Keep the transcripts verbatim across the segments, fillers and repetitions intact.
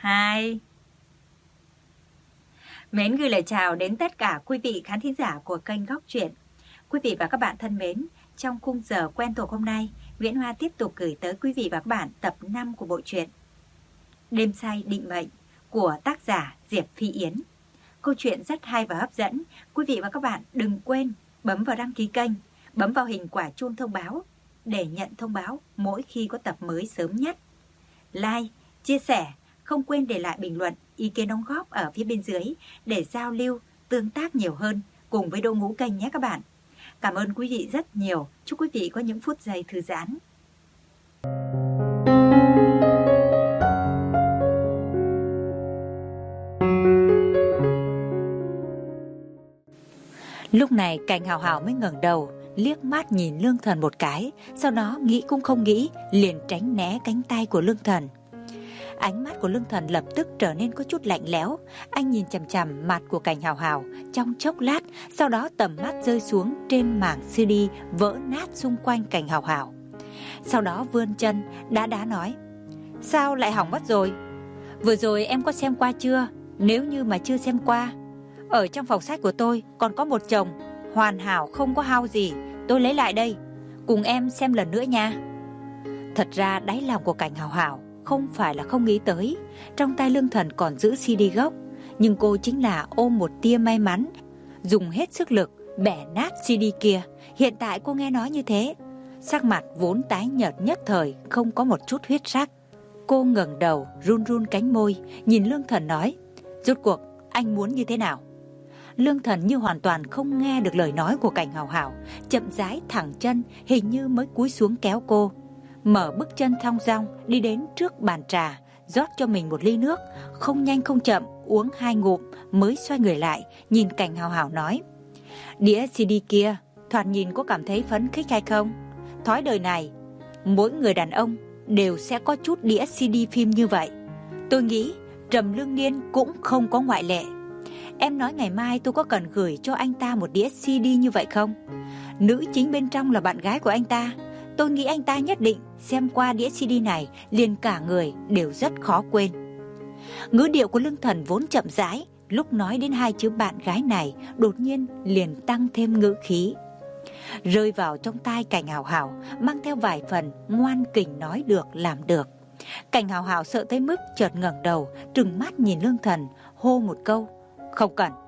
hai. Mến gửi lời chào đến tất cả quý vị khán thính giả của kênh Góc Truyện. Quý vị và các bạn thân mến, trong khung giờ quen thuộc hôm nay, Nguyễn Hoa tiếp tục gửi tới quý vị và các bạn tập năm của bộ truyện Đêm say định mệnh của tác giả Diệp Phi Yến. Câu chuyện rất hay và hấp dẫn. Quý vị và các bạn đừng quên bấm vào đăng ký kênh, bấm vào hình quả chuông thông báo để nhận thông báo mỗi khi có tập mới sớm nhất. Like, chia sẻ, không quên để lại bình luận, ý kiến đóng góp ở phía bên dưới để giao lưu, tương tác nhiều hơn cùng với đội ngũ kênh nhé các bạn. Cảm ơn quý vị rất nhiều. Chúc quý vị có những phút giây thư giãn. Lúc này Cảnh Hào Hào mới ngẩng đầu, liếc mắt nhìn Lương Thần một cái, sau đó nghĩ cũng không nghĩ, liền tránh né cánh tay của Lương Thần. Ánh mắt của Lương Thần lập tức trở nên có chút lạnh lẽo. Anh nhìn chằm chằm mặt của Cảnh Hào Hào trong chốc lát, sau đó tầm mắt rơi xuống trên mảng xê đê vỡ nát xung quanh Cảnh Hào Hào. Sau đó vươn chân đá đá nói: "Sao lại hỏng mất rồi? Vừa rồi em có xem qua chưa? Nếu như mà chưa xem qua, ở trong phòng sách của tôi còn có một chồng hoàn hảo không có hao gì, tôi lấy lại đây, cùng em xem lần nữa nha." Thật ra đáy lòng của Cảnh Hào Hào không phải là không nghĩ tới, trong tay Lương Thần còn giữ xê đê gốc, nhưng cô chính là ôm một tia may mắn, dùng hết sức lực bẻ nát xê đê kia. Hiện tại cô nghe nói như thế, sắc mặt vốn tái nhợt nhất thời không có một chút huyết sắc. Cô ngẩng đầu run run cánh môi, nhìn Lương Thần nói: "Rốt cuộc anh muốn như thế nào?" Lương Thần như hoàn toàn không nghe được lời nói của Cảnh Hào Hào, chậm rãi thẳng chân, hình như mới cúi xuống kéo cô, mở bước chân thong dong đi đến trước bàn trà, rót cho mình một ly nước, không nhanh không chậm uống hai ngụm mới xoay người lại, nhìn Cảnh Hào Hào nói: "Đĩa xê đê kia thoạt nhìn có cảm thấy phấn khích hay không? Thói đời này, mỗi người đàn ông đều sẽ có chút đĩa xê đê phim như vậy. Tôi nghĩ Trầm Lương Niên cũng không có ngoại lệ. Em nói ngày mai tôi có cần gửi cho anh ta một đĩa xê đê như vậy không? Nữ chính bên trong là bạn gái của anh ta. Tôi nghĩ anh ta nhất định xem qua đĩa xê đê này liền cả người đều rất khó quên." Ngữ điệu của Lương Thần vốn chậm rãi, lúc nói đến hai chữ bạn gái này đột nhiên liền tăng thêm ngữ khí, rơi vào trong tai Cảnh Hào Hào, mang theo vài phần ngoan kình nói được làm được. Cảnh Hào Hào sợ tới mức chợt ngẩng đầu, trừng mắt nhìn Lương Thần, hô một câu: "Không cần."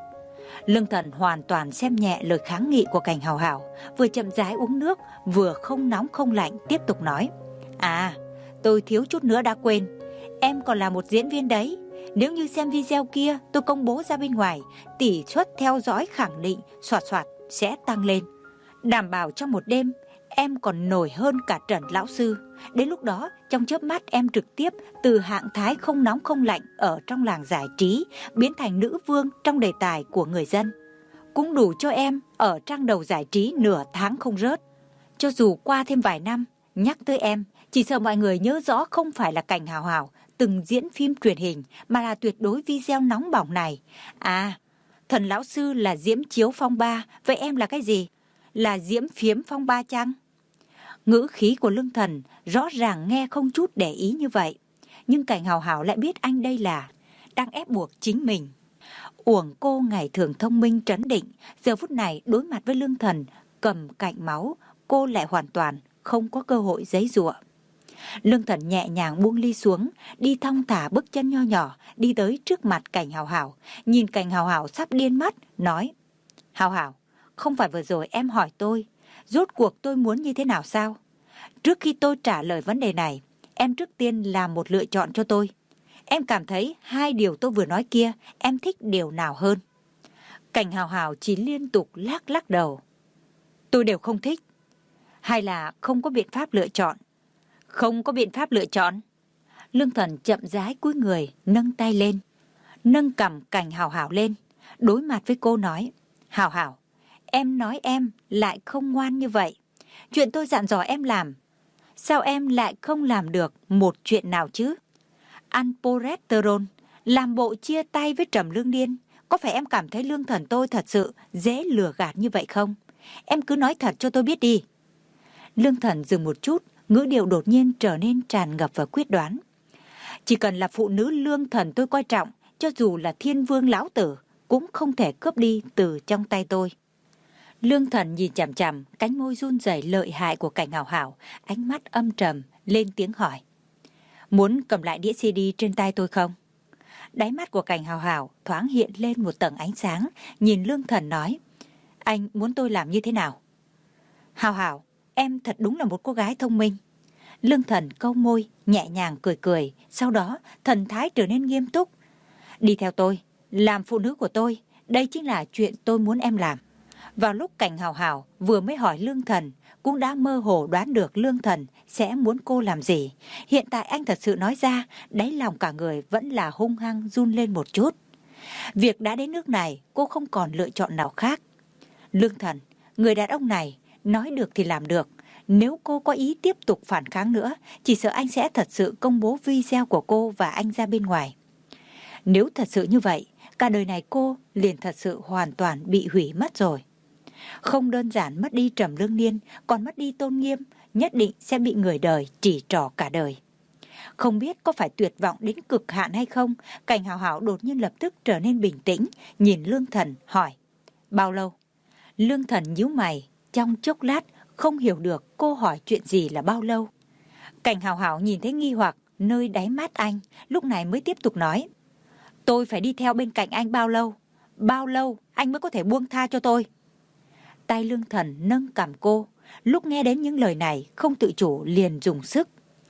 Lương Thần hoàn toàn xem nhẹ lời kháng nghị của Cảnh Hào Hào, vừa chậm rãi uống nước, vừa không nóng không lạnh tiếp tục nói: "À, tôi thiếu chút nữa đã quên, em còn là một diễn viên đấy. Nếu như xem video kia tôi công bố ra bên ngoài, tỷ suất theo dõi khẳng định xoạt xoạt sẽ tăng lên. Đảm bảo trong một đêm em còn nổi hơn cả Trần lão sư. Đến lúc đó trong chớp mắt em trực tiếp từ hạng thái không nóng không lạnh ở trong làng giải trí biến thành nữ vương trong đề tài của người dân. Cũng đủ cho em ở trang đầu giải trí nửa tháng không rớt. Cho dù qua thêm vài năm, nhắc tới em, chỉ sợ mọi người nhớ rõ không phải là Cảnh Hào Hào từng diễn phim truyền hình, mà là tuyệt đối video nóng bỏng này. À, Thần lão sư là diễm chiếu phong ba, vậy em là cái gì? Là diễm phiếm phong ba chăng?" Ngữ khí của Lương Thần rõ ràng nghe không chút để ý như vậy, nhưng Cảnh Hào Hào lại biết anh đây là đang ép buộc chính mình. Uổng cô ngày thường thông minh trấn định, giờ phút này đối mặt với Lương Thần cầm cạnh máu, cô lại hoàn toàn không có cơ hội giãy giụa. Lương Thần nhẹ nhàng buông ly xuống, đi thong thả bước chân nho nhỏ đi tới trước mặt Cảnh Hào Hào, nhìn Cảnh Hào Hào sắp điên mất, nói: "Hào Hào, không phải vừa rồi em hỏi tôi rốt cuộc tôi muốn như thế nào sao? Trước khi tôi trả lời vấn đề này, em trước tiên làm một lựa chọn cho tôi. Em cảm thấy hai điều tôi vừa nói kia, em thích điều nào hơn?" Cảnh Hào Hào chỉ liên tục lắc lắc đầu. "Tôi đều không thích." "Hay là không có biện pháp lựa chọn?" "Không có biện pháp lựa chọn." Lương Thần chậm rãi cúi người, nâng tay lên, nâng cằm Cảnh Hào Hào lên, đối mặt với cô nói: "Hào Hào, em nói em lại không ngoan như vậy. Chuyện tôi dặn dò em làm, sao em lại không làm được một chuyện nào chứ? Ăn Poresterol, làm bộ chia tay với Trầm Lương Niên, có phải em cảm thấy Lương Thần tôi thật sự dễ lừa gạt như vậy không? Em cứ nói thật cho tôi biết đi." Lương Thần dừng một chút, ngữ điệu đột nhiên trở nên tràn ngập và quyết đoán. Chỉ cần là phụ nữ Lương Thần tôi coi trọng, cho dù là thiên vương lão tử, cũng không thể cướp đi từ trong tay tôi. Lương Thần nhìn chằm chằm cánh môi run rẩy lợi hại của Cảnh Hào Hào, ánh mắt âm trầm, lên tiếng hỏi. Muốn cầm lại đĩa xê đê trên tay tôi không? Đáy mắt của Cảnh Hào Hào thoáng hiện lên một tầng ánh sáng, nhìn Lương Thần nói. Anh muốn tôi làm như thế nào? Hào Hào, em thật đúng là một cô gái thông minh. Lương Thần cau môi, nhẹ nhàng cười cười, sau đó thần thái trở nên nghiêm túc. Đi theo tôi, làm phụ nữ của tôi, đây chính là chuyện tôi muốn em làm. Vào lúc Cảnh Hào Hào vừa mới hỏi Lương Thần, cũng đã mơ hồ đoán được Lương Thần sẽ muốn cô làm gì. Hiện tại anh thật sự nói ra, đáy lòng cả người vẫn là hung hăng run lên một chút. Việc đã đến nước này, cô không còn lựa chọn nào khác. Lương Thần, người đàn ông này, nói được thì làm được. Nếu cô có ý tiếp tục phản kháng nữa, chỉ sợ anh sẽ thật sự công bố video của cô và anh ra bên ngoài. Nếu thật sự như vậy, cả đời này cô liền thật sự hoàn toàn bị hủy mất rồi. Không đơn giản mất đi Trầm Lương Niên, còn mất đi tôn nghiêm, nhất định sẽ bị người đời chỉ trỏ cả đời. Không biết có phải tuyệt vọng đến cực hạn hay không, Cảnh Hào Hào đột nhiên lập tức trở nên bình tĩnh, nhìn Lương Thần hỏi. Bao lâu? Lương Thần nhíu mày, trong chốc lát không hiểu được cô hỏi chuyện gì là bao lâu. Cảnh Hào Hào nhìn thấy nghi hoặc nơi đáy mắt anh, lúc này mới tiếp tục nói. Tôi phải đi theo bên cạnh anh bao lâu? Bao lâu anh mới có thể buông tha cho tôi? Tay Lương Thần nâng cằm cô, lúc nghe đến những lời này không tự chủ liền dùng sức.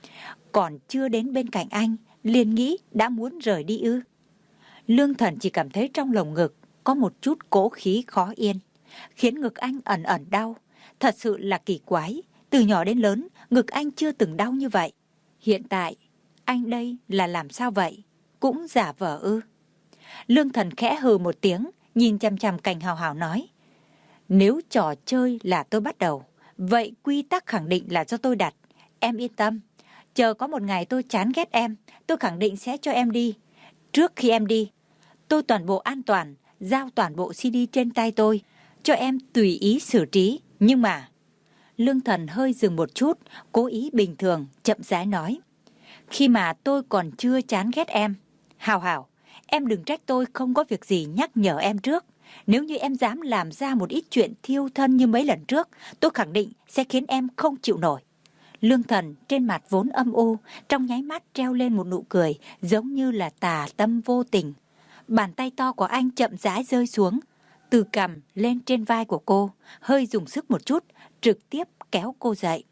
Còn chưa đến bên cạnh anh, liền nghĩ đã muốn rời đi ư? Lương Thần chỉ cảm thấy trong lồng ngực có một chút cỗ khí khó yên, khiến ngực anh ẩn ẩn đau. Thật sự là kỳ quái, từ nhỏ đến lớn, ngực anh chưa từng đau như vậy. Hiện tại, anh đây là làm sao vậy? Cũng giả vờ ư? Lương Thần khẽ hừ một tiếng, nhìn chằm chằm Cảnh Hào Hào nói. Nếu trò chơi là tôi bắt đầu, vậy quy tắc khẳng định là do tôi đặt. Em yên tâm, chờ có một ngày tôi chán ghét em, tôi khẳng định sẽ cho em đi. Trước khi em đi, tôi toàn bộ an toàn, giao toàn bộ xê đê trên tay tôi, cho em tùy ý xử trí. Nhưng mà... Lương Thần hơi dừng một chút, cố ý bình thường, chậm rãi nói. Khi mà tôi còn chưa chán ghét em, Hào Hào, em đừng trách tôi không có việc gì nhắc nhở em trước. Nếu như em dám làm ra một ít chuyện thiêu thân như mấy lần trước, tôi khẳng định sẽ khiến em không chịu nổi. Lương Thần trên mặt vốn âm u, trong nháy mắt treo lên một nụ cười, giống như là tà tâm vô tình. Bàn tay to của anh chậm rãi rơi xuống, từ cằm lên trên vai của cô, hơi dùng sức một chút, trực tiếp kéo cô dậy.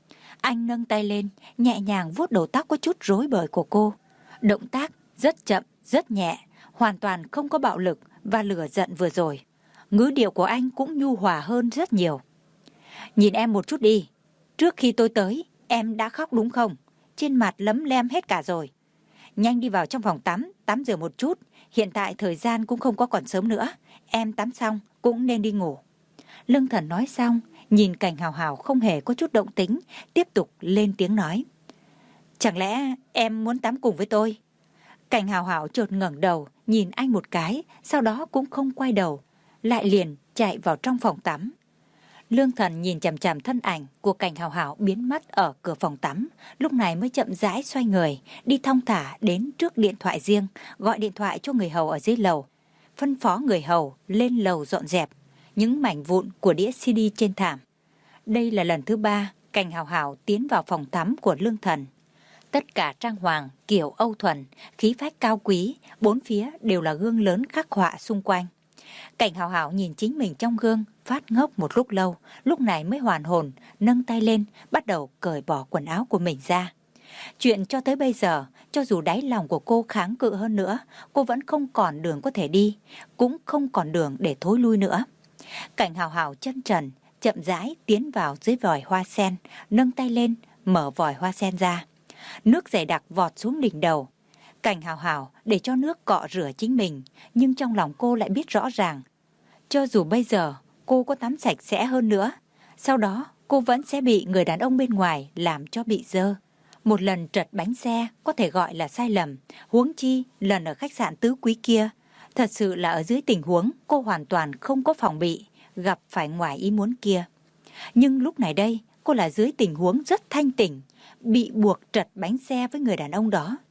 Anh nâng tay lên, nhẹ nhàng vuốt đầu tóc có chút rối bời của cô. Động tác rất chậm, rất nhẹ, hoàn toàn không có bạo lực và lửa giận vừa rồi. Ngữ điệu của anh cũng nhu hòa hơn rất nhiều. Nhìn em một chút đi, trước khi tôi tới, em đã khóc đúng không? Trên mặt lấm lem hết cả rồi. Nhanh đi vào trong phòng tắm, tắm rửa một chút. Hiện tại thời gian cũng không có còn sớm nữa. Em tắm xong cũng nên đi ngủ. Lương Thần nói xong, nhìn Cảnh Hào Hào không hề có chút động tĩnh, tiếp tục lên tiếng nói. Chẳng lẽ em muốn tắm cùng với tôi? Cảnh Hào Hào chợt ngẩng đầu, nhìn anh một cái, sau đó cũng không quay đầu, lại liền chạy vào trong phòng tắm. Lương Thần nhìn chằm chằm thân ảnh của Cảnh Hào Hào biến mất ở cửa phòng tắm, lúc này mới chậm rãi xoay người, đi thong thả đến trước điện thoại riêng, gọi điện thoại cho người hầu ở dưới lầu, phân phó người hầu lên lầu dọn dẹp những mảnh vụn của đĩa xê đê trên thảm. Đây là lần thứ ba Cảnh Hào Hào tiến vào phòng tắm của Lương Thần. Tất cả trang hoàng kiểu Âu thuần, khí phách cao quý, bốn phía đều là gương lớn khắc họa xung quanh. Cảnh Hào Hào nhìn chính mình trong gương, phát ngốc một lúc lâu, lúc này mới hoàn hồn, nâng tay lên, bắt đầu cởi bỏ quần áo của mình ra. Chuyện cho tới bây giờ, cho dù đáy lòng của cô kháng cự hơn nữa, cô vẫn không còn đường có thể đi, cũng không còn đường để thối lui nữa. Cảnh Hào Hào chân trần, chậm rãi tiến vào dưới vòi hoa sen, nâng tay lên, mở vòi hoa sen ra. Nước dày đặc vọt xuống đỉnh đầu. Cảnh Hào Hào để cho nước cọ rửa chính mình, nhưng trong lòng cô lại biết rõ ràng, cho dù bây giờ cô có tắm sạch sẽ hơn nữa, sau đó cô vẫn sẽ bị người đàn ông bên ngoài làm cho bị dơ. Một lần trật bánh xe có thể gọi là sai lầm, huống chi lần ở khách sạn Tứ Quý kia, thật sự là ở dưới tình huống cô hoàn toàn không có phòng bị, gặp phải ngoài ý muốn kia. Nhưng lúc này đây, cô là dưới tình huống rất thanh tỉnh, bị buộc trật bánh xe với người đàn ông đó.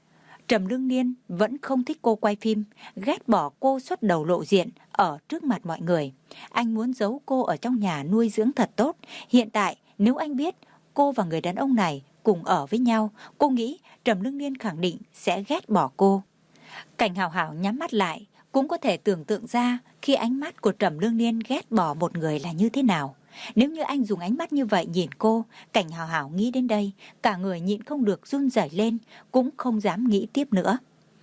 Trầm Lương Niên vẫn không thích cô quay phim, ghét bỏ cô xuất đầu lộ diện ở trước mặt mọi người. Anh muốn giấu cô ở trong nhà nuôi dưỡng thật tốt. Hiện tại nếu anh biết cô và người đàn ông này cùng ở với nhau, cô nghĩ Trầm Lương Niên khẳng định sẽ ghét bỏ cô. Cảnh Hào Hào nhắm mắt lại, cũng có thể tưởng tượng ra khi ánh mắt của Trầm Lương Niên ghét bỏ một người là như thế nào. Nếu như anh dùng ánh mắt như vậy nhìn cô, Cảnh Hào Hào nghĩ đến đây, cả người nhịn không được run rẩy lên, cũng không dám nghĩ tiếp nữa.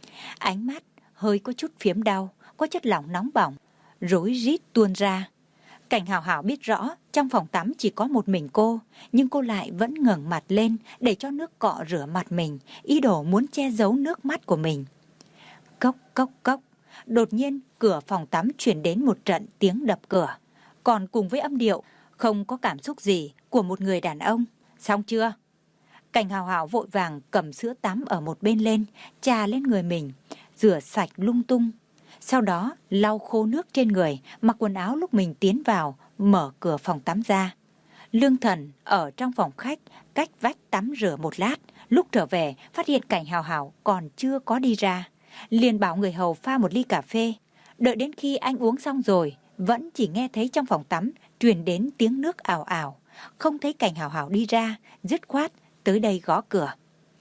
Ánh mắt hơi có chút phiếm đau, có chất lỏng nóng bỏng, rối rít tuôn ra. Cảnh Hào Hào biết rõ trong phòng tắm chỉ có một mình cô, nhưng cô lại vẫn ngẩng mặt lên để cho nước cọ rửa mặt mình, ý đồ muốn che giấu nước mắt của mình. Cốc cốc cốc, đột nhiên cửa phòng tắm truyền đến một trận tiếng đập cửa, còn cùng với âm điệu không có cảm xúc gì của một người đàn ông. Xong chưa? Cảnh Hào Hào vội vàng cầm sữa tắm ở một bên lên, trà lên người mình, rửa sạch lung tung. Sau đó lau khô nước trên người, mặc quần áo lúc mình tiến vào, mở cửa phòng tắm ra. Lương Thần ở trong phòng khách, cách vách tắm rửa một lát, lúc trở về phát hiện Cảnh Hào Hào còn chưa có đi ra. Liền bảo người hầu pha một ly cà phê. Đợi đến khi anh uống xong rồi, vẫn chỉ nghe thấy trong phòng tắm truyền đến tiếng nước ào ào. Không thấy Cảnh Hào Hào đi ra, dứt khoát tới đây gõ cửa.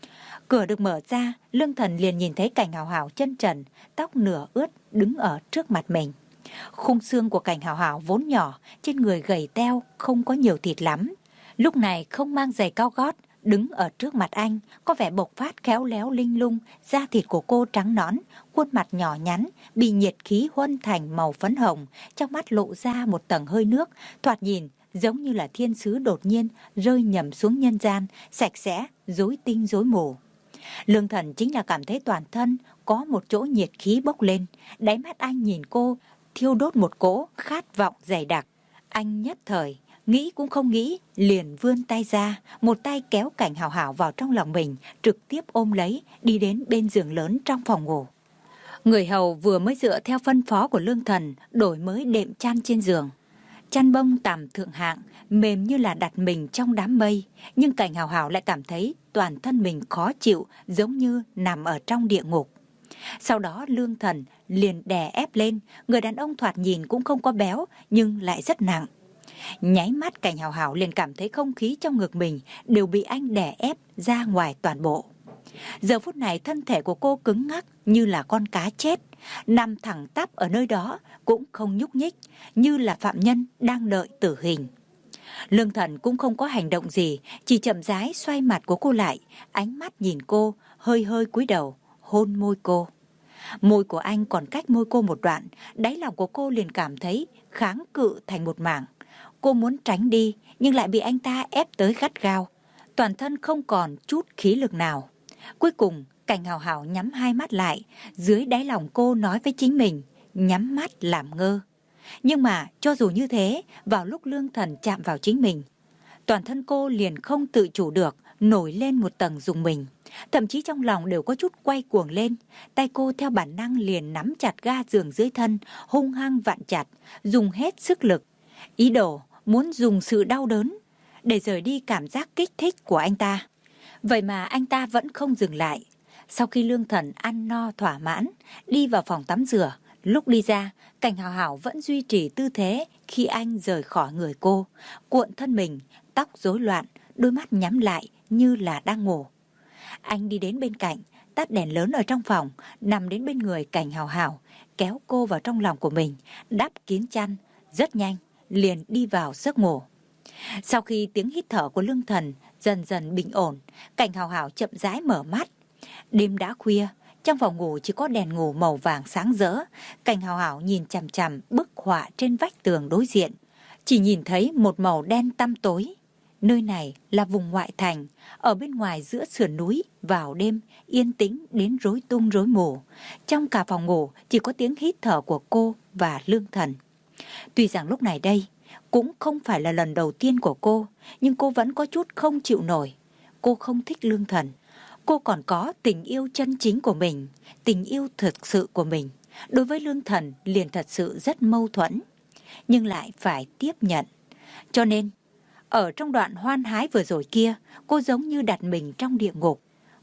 Cửa được mở ra, Lương Thần liền nhìn thấy Cảnh Hào Hào chân trần, tóc nửa ướt đứng ở trước mặt mình. Khung xương của Cảnh Hào Hào vốn nhỏ, trên người gầy teo, không có nhiều thịt lắm. Lúc này không mang giày cao gót, đứng ở trước mặt anh, có vẻ bộc phát khéo léo linh lung, da thịt của cô trắng nõn, khuôn mặt nhỏ nhắn, bị nhiệt khí huân thành màu phấn hồng, trong mắt lộ ra một tầng hơi nước, thoạt nhìn giống như là thiên sứ đột nhiên rơi nhầm xuống nhân gian, sạch sẽ, rối tinh rối mù. Lương Thần chính là cảm thấy toàn thân có một chỗ nhiệt khí bốc lên, đáy mắt anh nhìn cô, thiêu đốt một cỗ khát vọng dày đặc. Anh nhất thời nghĩ cũng không nghĩ, liền vươn tay ra, một tay kéo Cảnh Hào Hào vào trong lòng mình, trực tiếp ôm lấy, đi đến bên giường lớn trong phòng ngủ. Người hầu vừa mới dựa theo phân phó của Lương Thần, đổi mới đệm chăn trên giường. Chăn bông tầm thượng hạng, mềm như là đặt mình trong đám mây, nhưng Cảnh Hào Hào lại cảm thấy toàn thân mình khó chịu, giống như nằm ở trong địa ngục. Sau đó Lương Thần liền đè ép lên, người đàn ông thoạt nhìn cũng không có béo, nhưng lại rất nặng. Nháy mắt Cảnh Hào Hào liền cảm thấy không khí trong ngực mình đều bị anh đè ép ra ngoài toàn bộ. Giờ phút này thân thể của cô cứng ngắc như là con cá chết, nằm thẳng tắp ở nơi đó cũng không nhúc nhích, như là phạm nhân đang đợi tử hình. Lương Thần cũng không có hành động gì, chỉ chậm rãi xoay mặt của cô lại, ánh mắt nhìn cô, hơi hơi cúi đầu, hôn môi cô. Môi của anh còn cách môi cô một đoạn, đáy lòng của cô liền cảm thấy kháng cự thành một mảng. Cô muốn tránh đi, nhưng lại bị anh ta ép tới gắt gao, toàn thân không còn chút khí lực nào. Cuối cùng, Cảnh Hào Hào nhắm hai mắt lại, dưới đáy lòng cô nói với chính mình, nhắm mắt làm ngơ. Nhưng mà, cho dù như thế, vào lúc Lương Thần chạm vào chính mình, toàn thân cô liền không tự chủ được, nổi lên một tầng rùng mình. Thậm chí trong lòng đều có chút quay cuồng lên, tay cô theo bản năng liền nắm chặt ga giường dưới thân, hung hăng vặn chặt, dùng hết sức lực. Ý đồ muốn dùng sự đau đớn để rời đi cảm giác kích thích của anh ta. Vậy mà anh ta vẫn không dừng lại. Sau khi Lương Thần ăn no thỏa mãn, đi vào phòng tắm rửa, lúc đi ra, Cảnh Hào Hào vẫn duy trì tư thế khi anh rời khỏi người cô, cuộn thân mình, tóc rối loạn, đôi mắt nhắm lại như là đang ngủ. Anh đi đến bên cạnh, tắt đèn lớn ở trong phòng, nằm đến bên người Cảnh Hào Hào, kéo cô vào trong lòng của mình, đắp kín chăn, rất nhanh, liền đi vào giấc ngủ. Sau khi tiếng hít thở của Lương Thần dần dần bình ổn, Cảnh Hào Hào chậm rãi mở mắt. Đêm đã khuya, trong phòng ngủ chỉ có đèn ngủ màu vàng sáng rỡ. Cảnh Hào Hào nhìn chằm chằm bức họa trên vách tường đối diện, chỉ nhìn thấy một màu đen tăm tối. Nơi này là vùng ngoại thành, ở bên ngoài giữa sườn núi, vào đêm yên tĩnh đến rối tung rối mù. Trong cả phòng ngủ chỉ có tiếng hít thở của cô và Lương Thần. Tuy rằng lúc này đây cũng không phải là lần đầu tiên của cô, nhưng cô vẫn có chút không chịu nổi. Cô không thích Lương Thần. Cô còn có tình yêu chân chính của mình, tình yêu thực sự của mình. Đối với Lương Thần liền thật sự rất mâu thuẫn, nhưng lại phải tiếp nhận. Cho nên, ở trong đoạn hoan hái vừa rồi kia, cô giống như đặt mình trong địa ngục.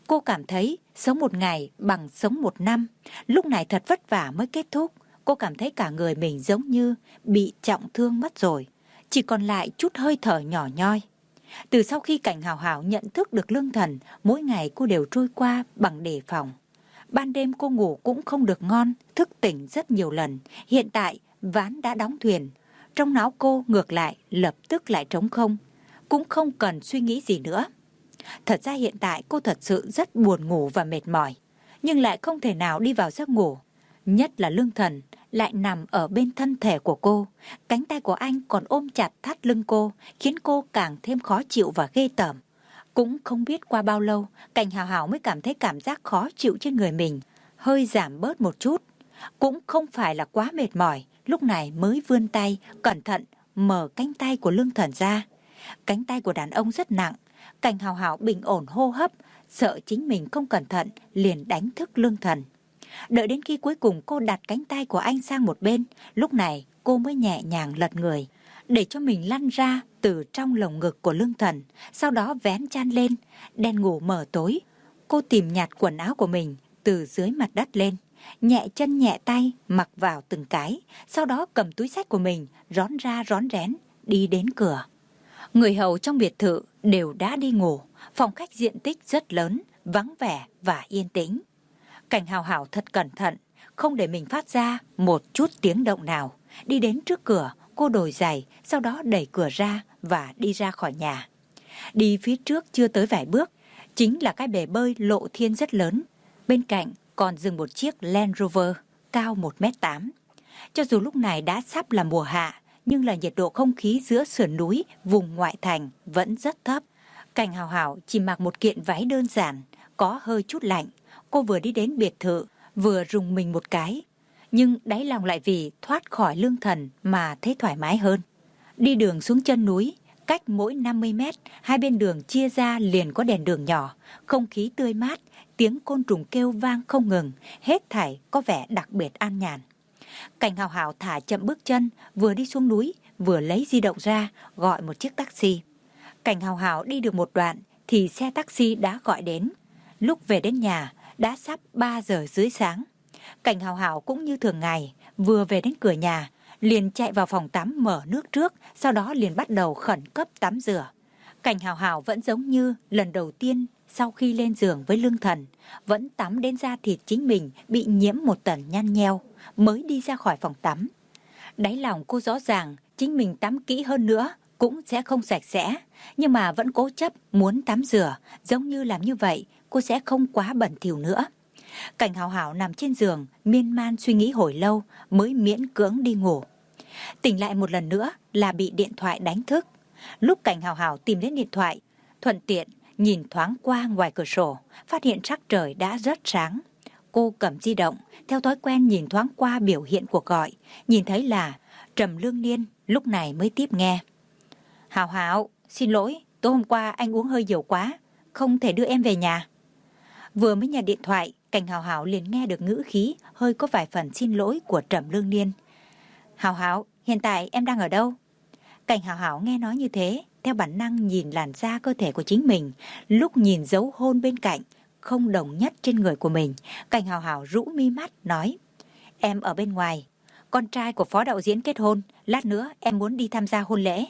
Cô cảm thấy sống một ngày bằng sống một năm. Lúc này thật vất vả mới kết thúc. Cô cảm thấy cả người mình giống như bị trọng thương mất rồi. Chỉ còn lại chút hơi thở nhỏ nhoi. Từ sau khi Cảnh Hào Hào nhận thức được lương thần, mỗi ngày cô đều trôi qua bằng đề phòng. Ban đêm cô ngủ cũng không được ngon, thức tỉnh rất nhiều lần. Hiện tại ván đã đóng thuyền. Trong não cô ngược lại lập tức lại trống không. Cũng không cần suy nghĩ gì nữa. Thật ra hiện tại cô thật sự rất buồn ngủ và mệt mỏi. Nhưng lại không thể nào đi vào giấc ngủ. Nhất là lương thần lại nằm ở bên thân thể của cô. Cánh tay của anh còn ôm chặt thắt lưng cô, khiến cô càng thêm khó chịu và ghê tởm. Cũng không biết qua bao lâu, Cảnh Hào Hào mới cảm thấy cảm giác khó chịu trên người mình hơi giảm bớt một chút. Cũng không phải là quá mệt mỏi, lúc này mới vươn tay, cẩn thận mở cánh tay của lương thần ra. Cánh tay của đàn ông rất nặng. Cảnh Hào Hào bình ổn hô hấp, sợ chính mình không cẩn thận liền đánh thức lương thần. Đợi đến khi cuối cùng cô đặt cánh tay của anh sang một bên, lúc này cô mới nhẹ nhàng lật người, để cho mình lăn ra từ trong lồng ngực của lương thần, sau đó vén chăn lên. Đèn ngủ mờ tối, cô tìm nhặt quần áo của mình từ dưới mặt đất lên, nhẹ chân nhẹ tay mặc vào từng cái, sau đó cầm túi xách của mình rón ra rón rén đi đến cửa. Người hầu trong biệt thự đều đã đi ngủ, phòng khách diện tích rất lớn, vắng vẻ và yên tĩnh. Cảnh Hào Hào thật cẩn thận, không để mình phát ra một chút tiếng động nào. Đi đến trước cửa, cô đổi giày, sau đó đẩy cửa ra và đi ra khỏi nhà. Đi phía trước chưa tới vài bước, chính là cái bể bơi lộ thiên rất lớn. Bên cạnh còn dừng một chiếc Land Rover cao một mét tám. Cho dù lúc này đã sắp là mùa hạ, nhưng là nhiệt độ không khí giữa sườn núi, vùng ngoại thành vẫn rất thấp. Cảnh Hào Hào chỉ mặc một kiện váy đơn giản, có hơi chút lạnh. Cô vừa đi đến biệt thự, vừa rùng mình một cái. Nhưng đáy lòng lại vì thoát khỏi lương thần mà thấy thoải mái hơn. Đi đường xuống chân núi, cách mỗi năm mươi mét, hai bên đường chia ra liền có đèn đường nhỏ, không khí tươi mát, tiếng côn trùng kêu vang không ngừng, hết thảy có vẻ đặc biệt an nhàn. Cảnh Hào Hào thả chậm bước chân, vừa đi xuống núi, vừa lấy di động ra, gọi một chiếc taxi. Cảnh Hào Hào đi được một đoạn, thì xe taxi đã gọi đến. Lúc về đến nhà, đã sắp ba giờ rưỡi sáng. Cảnh Hào Hào cũng như thường ngày, vừa về đến cửa nhà, liền chạy vào phòng tắm mở nước trước, sau đó liền bắt đầu khẩn cấp tắm rửa. Cảnh Hào Hào vẫn giống như lần đầu tiên sau khi lên giường với lương thần, vẫn tắm đến da thịt chính mình bị nhiễm một tầng nhăn nheo, mới đi ra khỏi phòng tắm. Đáy lòng cô rõ ràng chính mình tắm kỹ hơn nữa cũng sẽ không sạch sẽ, nhưng mà vẫn cố chấp muốn tắm rửa, giống như làm như vậy cô sẽ không quá bẩn thỉu nữa. Cảnh Hào Hào nằm trên giường miên man suy nghĩ hồi lâu mới miễn cưỡng đi ngủ. Tỉnh lại một lần nữa là bị điện thoại đánh thức. Lúc Cảnh Hào Hào tìm đến điện thoại, thuận tiện nhìn thoáng qua ngoài cửa sổ, phát hiện sắc trời đã rất sáng. Cô cầm di động, theo thói quen nhìn thoáng qua biểu hiện cuộc gọi, nhìn thấy là Trầm Lương Niên, lúc này mới tiếp nghe. Hào Hào, xin lỗi, tối hôm qua anh uống hơi nhiều quá, không thể đưa em về nhà. Vừa mới nhận điện thoại, Cảnh Hào Hào liền nghe được ngữ khí hơi có vài phần xin lỗi của Trầm Lương Niên. Hào Hào, hiện tại em đang ở đâu? Cảnh Hào Hào nghe nói như thế, theo bản năng nhìn làn da cơ thể của chính mình, lúc nhìn dấu hôn bên cạnh, không đồng nhất trên người của mình, Cảnh Hào Hào rũ mi mắt nói: Em ở bên ngoài, con trai của phó đạo diễn kết hôn, lát nữa em muốn đi tham gia hôn lễ.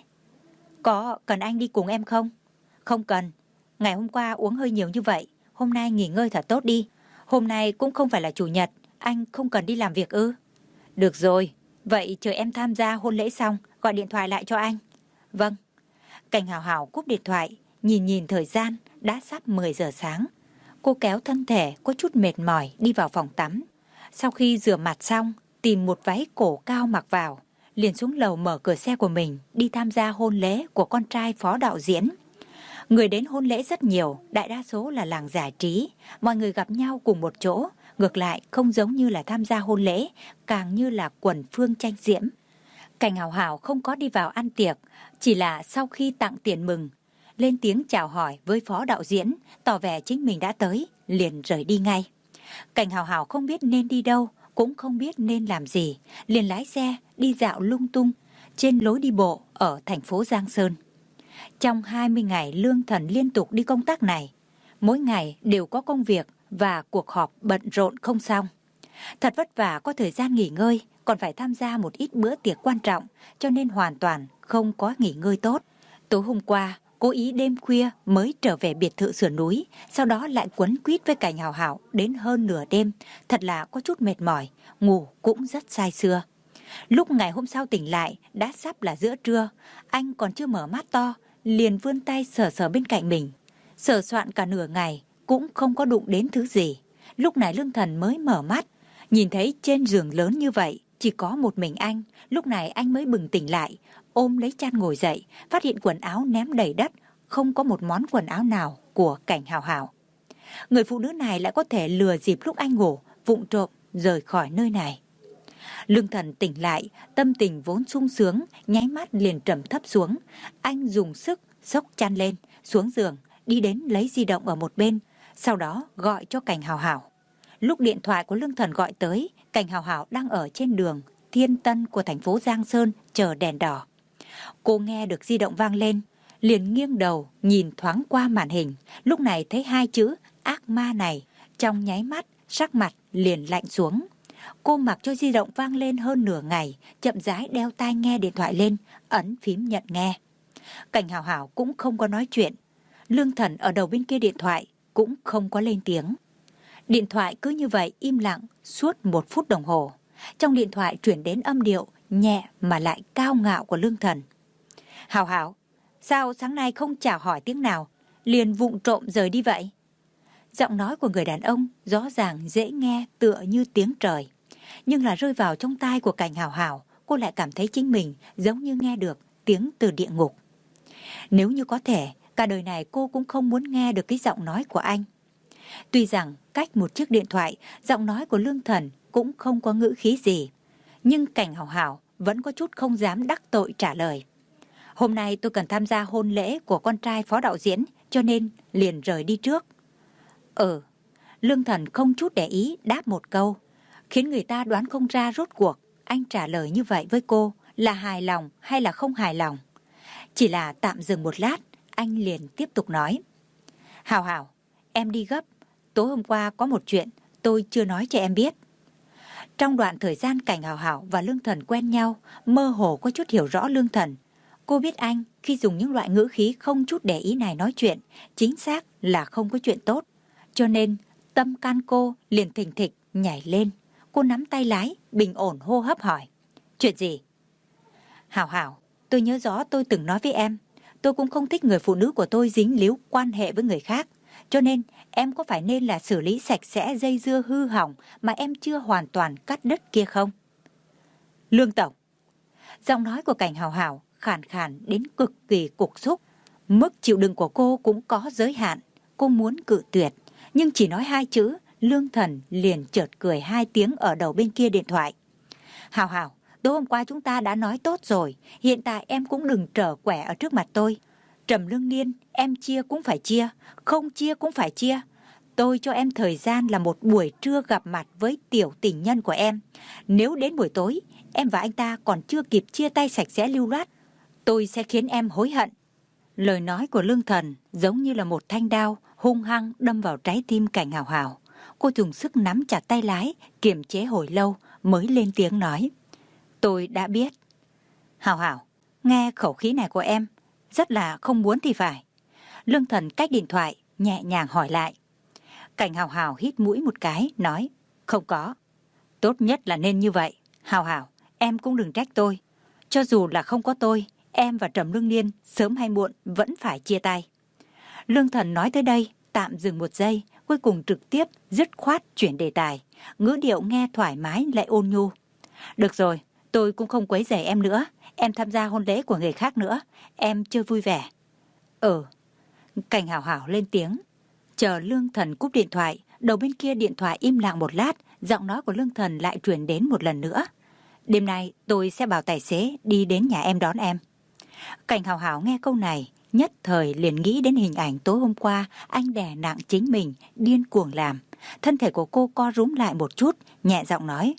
Có cần anh đi cùng em không? Không cần, ngày hôm qua uống hơi nhiều như vậy, hôm nay nghỉ ngơi thật tốt đi. Hôm nay cũng không phải là chủ nhật, anh không cần đi làm việc ư? Được rồi, vậy chờ em tham gia hôn lễ xong, gọi điện thoại lại cho anh. Vâng. Cảnh Hào Hào cúp điện thoại, nhìn nhìn thời gian, đã sắp mười giờ sáng. Cô kéo thân thể có chút mệt mỏi đi vào phòng tắm. Sau khi rửa mặt xong, tìm một váy cổ cao mặc vào, liền xuống lầu mở cửa xe của mình đi tham gia hôn lễ của con trai phó đạo diễn. Người đến hôn lễ rất nhiều, đại đa số là làng giải trí, mọi người gặp nhau cùng một chỗ, ngược lại không giống như là tham gia hôn lễ, càng như là quần phương tranh diễm. Cảnh Hào Hào không có đi vào ăn tiệc, chỉ là sau khi tặng tiền mừng, lên tiếng chào hỏi với phó đạo diễn, tỏ vẻ chính mình đã tới, liền rời đi ngay. Cảnh Hào Hào không biết nên đi đâu, cũng không biết nên làm gì, liền lái xe đi dạo lung tung trên lối đi bộ ở thành phố Giang Sơn. Trong hai mươi ngày lương thần liên tục đi công tác này, Mỗi ngày đều có công việc và cuộc họp bận rộn không xong. Thật vất vả có thời gian nghỉ ngơi, còn phải tham gia một ít bữa tiệc quan trọng, cho nên hoàn toàn không có nghỉ ngơi tốt. Tối hôm qua, cố ý đêm khuya mới trở về biệt thự sườn núi, sau đó lại quấn quýt với Cảnh Hào Hào đến hơn nửa đêm, thật là có chút mệt mỏi, ngủ cũng rất say sưa. Lúc ngày hôm sau tỉnh lại, đã sắp là giữa trưa, anh còn chưa mở mắt to, liền vươn tay sờ sờ bên cạnh mình. Sờ soạn cả nửa ngày, cũng không có đụng đến thứ gì. Lúc này Lương Thần mới mở mắt, nhìn thấy trên giường lớn như vậy, chỉ có một mình anh. Lúc này anh mới bừng tỉnh lại, ôm lấy chăn ngồi dậy, phát hiện quần áo ném đầy đất, không có một món quần áo nào của Cảnh Hào Hào. Người phụ nữ này lại có thể lừa dịp lúc anh ngủ, vụng trộm rời khỏi nơi này. Lương Thần tỉnh lại, tâm tình vốn sung sướng, nháy mắt liền trầm thấp xuống. Anh dùng sức xốc chăn lên, xuống giường, đi đến lấy di động ở một bên, sau đó gọi cho Cảnh Hào Hào. Lúc điện thoại của Lương Thần gọi tới, Cảnh Hào Hào đang ở trên đường Thiên Tân của thành phố Giang Sơn chờ đèn đỏ. Cô nghe được di động vang lên, liền nghiêng đầu nhìn thoáng qua màn hình, lúc này thấy hai chữ ác ma này, trong nháy mắt sắc mặt liền lạnh xuống. Cô mặc cho di động vang lên hơn nửa ngày, chậm rãi đeo tai nghe điện thoại lên, ấn phím nhận nghe. Cảnh Hào Hào cũng không có nói chuyện. Lương Thần ở đầu bên kia điện thoại cũng không có lên tiếng. Điện thoại cứ như vậy im lặng suốt một phút đồng hồ. Trong điện thoại chuyển đến âm điệu nhẹ mà lại cao ngạo của Lương Thần. Hào Hào, sao sáng nay không chào hỏi tiếng nào, liền vụng trộm rời đi vậy? Giọng nói của người đàn ông rõ ràng dễ nghe tựa như tiếng trời. Nhưng là rơi vào trong tai của Cảnh Hào Hào, cô lại cảm thấy chính mình giống như nghe được tiếng từ địa ngục. Nếu như có thể, cả đời này cô cũng không muốn nghe được cái giọng nói của anh. Tuy rằng cách một chiếc điện thoại, giọng nói của Lương Thần cũng không có ngữ khí gì, nhưng Cảnh Hào Hào vẫn có chút không dám đắc tội trả lời. Hôm nay tôi cần tham gia hôn lễ của con trai phó đạo diễn, cho nên liền rời đi trước. Ừ, Lương Thần không chút để ý đáp một câu, khiến người ta đoán không ra rốt cuộc anh trả lời như vậy với cô là hài lòng hay là không hài lòng. Chỉ là tạm dừng một lát, anh liền tiếp tục nói. Hào Hào, em đi gấp, tối hôm qua có một chuyện tôi chưa nói cho em biết. Trong đoạn thời gian Cảnh Hào Hào và Lương Thần quen nhau, mơ hồ có chút hiểu rõ Lương Thần. Cô biết anh khi dùng những loại ngữ khí không chút để ý này nói chuyện, chính xác là không có chuyện tốt. Cho nên tâm can cô liền thình thịch nhảy lên. Cô nắm tay lái, bình ổn hô hấp hỏi. Chuyện gì? Hào Hào, tôi nhớ rõ tôi từng nói với em, tôi cũng không thích người phụ nữ của tôi dính líu quan hệ với người khác. Cho nên em có phải nên là xử lý sạch sẽ dây dưa hư hỏng mà em chưa hoàn toàn cắt đứt kia không? Lương Tổng. Giọng nói của Cảnh Hào Hào khàn khàn đến cực kỳ cục xúc. Mức chịu đựng của cô cũng có giới hạn. Cô muốn cự tuyệt, nhưng chỉ nói hai chữ, Lương Thần liền chợt cười hai tiếng ở đầu bên kia điện thoại. Hào Hào, tối hôm qua chúng ta đã nói tốt rồi, hiện tại em cũng đừng trở quẻ ở trước mặt tôi. Trầm Lương Niên, em chia cũng phải chia, không chia cũng phải chia. Tôi cho em thời gian là một buổi trưa gặp mặt với tiểu tình nhân của em. Nếu đến buổi tối, em và anh ta còn chưa kịp chia tay sạch sẽ lưu loát, tôi sẽ khiến em hối hận. Lời nói của Lương Thần giống như là một thanh đao hung hăng đâm vào trái tim Cảnh Hào Hào. Cô dùng sức nắm chặt tay lái, kiềm chế hồi lâu mới lên tiếng nói. Tôi đã biết. Hào Hào, nghe khẩu khí này của em, rất là không muốn thì phải. Lương Thần cách điện thoại, nhẹ nhàng hỏi lại. Cảnh Hào Hào hít mũi một cái, nói. Không có. Tốt nhất là nên như vậy. Hào Hào, em cũng đừng trách tôi. Cho dù là không có tôi, em và Trầm Lương Niên sớm hay muộn vẫn phải chia tay. Lương Thần nói tới đây, tạm dừng một giây, cuối cùng trực tiếp dứt khoát chuyển đề tài. Ngữ điệu nghe thoải mái lại ôn nhu. Được rồi, tôi cũng không quấy rầy em nữa. Em tham gia hôn lễ của người khác nữa. Em chưa vui vẻ. Ừ. Cảnh Hào Hào lên tiếng. Chờ Lương Thần cúp điện thoại, đầu bên kia điện thoại im lặng một lát, giọng nói của Lương Thần lại truyền đến một lần nữa. Đêm nay tôi sẽ bảo tài xế đi đến nhà em đón em. Cảnh Hào Hào nghe câu này, nhất thời liền nghĩ đến hình ảnh tối hôm qua anh đè nặng chính mình, điên cuồng làm. Thân thể của cô co rúm lại một chút, nhẹ giọng nói.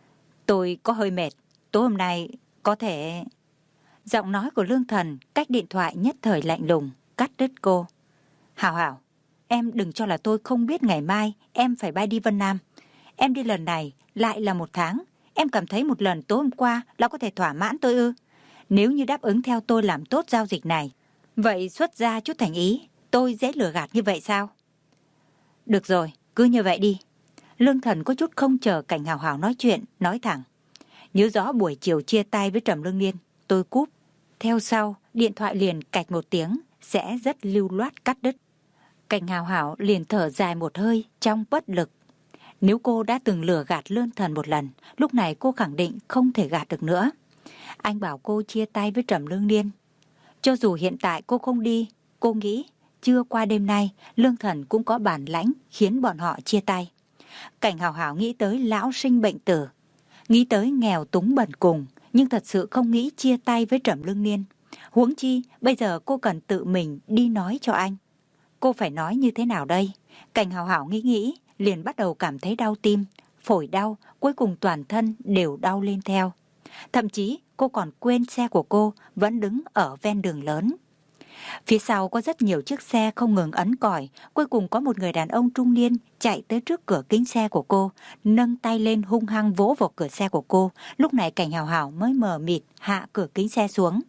Tôi có hơi mệt, tối hôm nay có thể... Giọng nói của Lương Thần cách điện thoại nhất thời lạnh lùng, cắt đứt cô. Hào Hào, em đừng cho là tôi không biết ngày mai em phải bay đi Vân Nam. Em đi lần này lại là một tháng. Em cảm thấy một lần tối hôm qua là có thể thỏa mãn tôi ư? Nếu như đáp ứng theo tôi làm tốt giao dịch này, vậy xuất ra chút thành ý, tôi dễ lừa gạt như vậy sao? Được rồi, cứ như vậy đi. Lương Thần có chút không chờ Cảnh Hào Hào nói chuyện, nói thẳng. Nhớ rõ buổi chiều chia tay với Trầm Lương Niên, tôi cúp. Theo sau, điện thoại liền cạch một tiếng, sẽ rất lưu loát cắt đứt. Cảnh Hào Hào liền thở dài một hơi trong bất lực. Nếu cô đã từng lừa gạt Lương Thần một lần, lúc này cô khẳng định không thể gạt được nữa. Anh bảo cô chia tay với Trầm Lương Niên. Cho dù hiện tại cô không đi, cô nghĩ chưa qua đêm nay Lương Thần cũng có bản lãnh khiến bọn họ chia tay. Cảnh Hào Hào nghĩ tới lão sinh bệnh tử, nghĩ tới nghèo túng bần cùng, nhưng thật sự không nghĩ chia tay với Trầm Lương Niên. Huống chi bây giờ cô cần tự mình đi nói cho anh. Cô phải nói như thế nào đây? Cảnh Hào Hào nghĩ nghĩ, liền bắt đầu cảm thấy đau tim, phổi đau, cuối cùng toàn thân đều đau lên theo. Thậm chí cô còn quên xe của cô vẫn đứng ở ven đường lớn. Phía sau có rất nhiều chiếc xe không ngừng ấn còi, cuối cùng có một người đàn ông trung niên chạy tới trước cửa kính xe của cô, nâng tay lên hung hăng vỗ vào cửa xe của cô. Lúc này Cảnh Hào Hào mới mờ mịt hạ cửa kính xe xuống.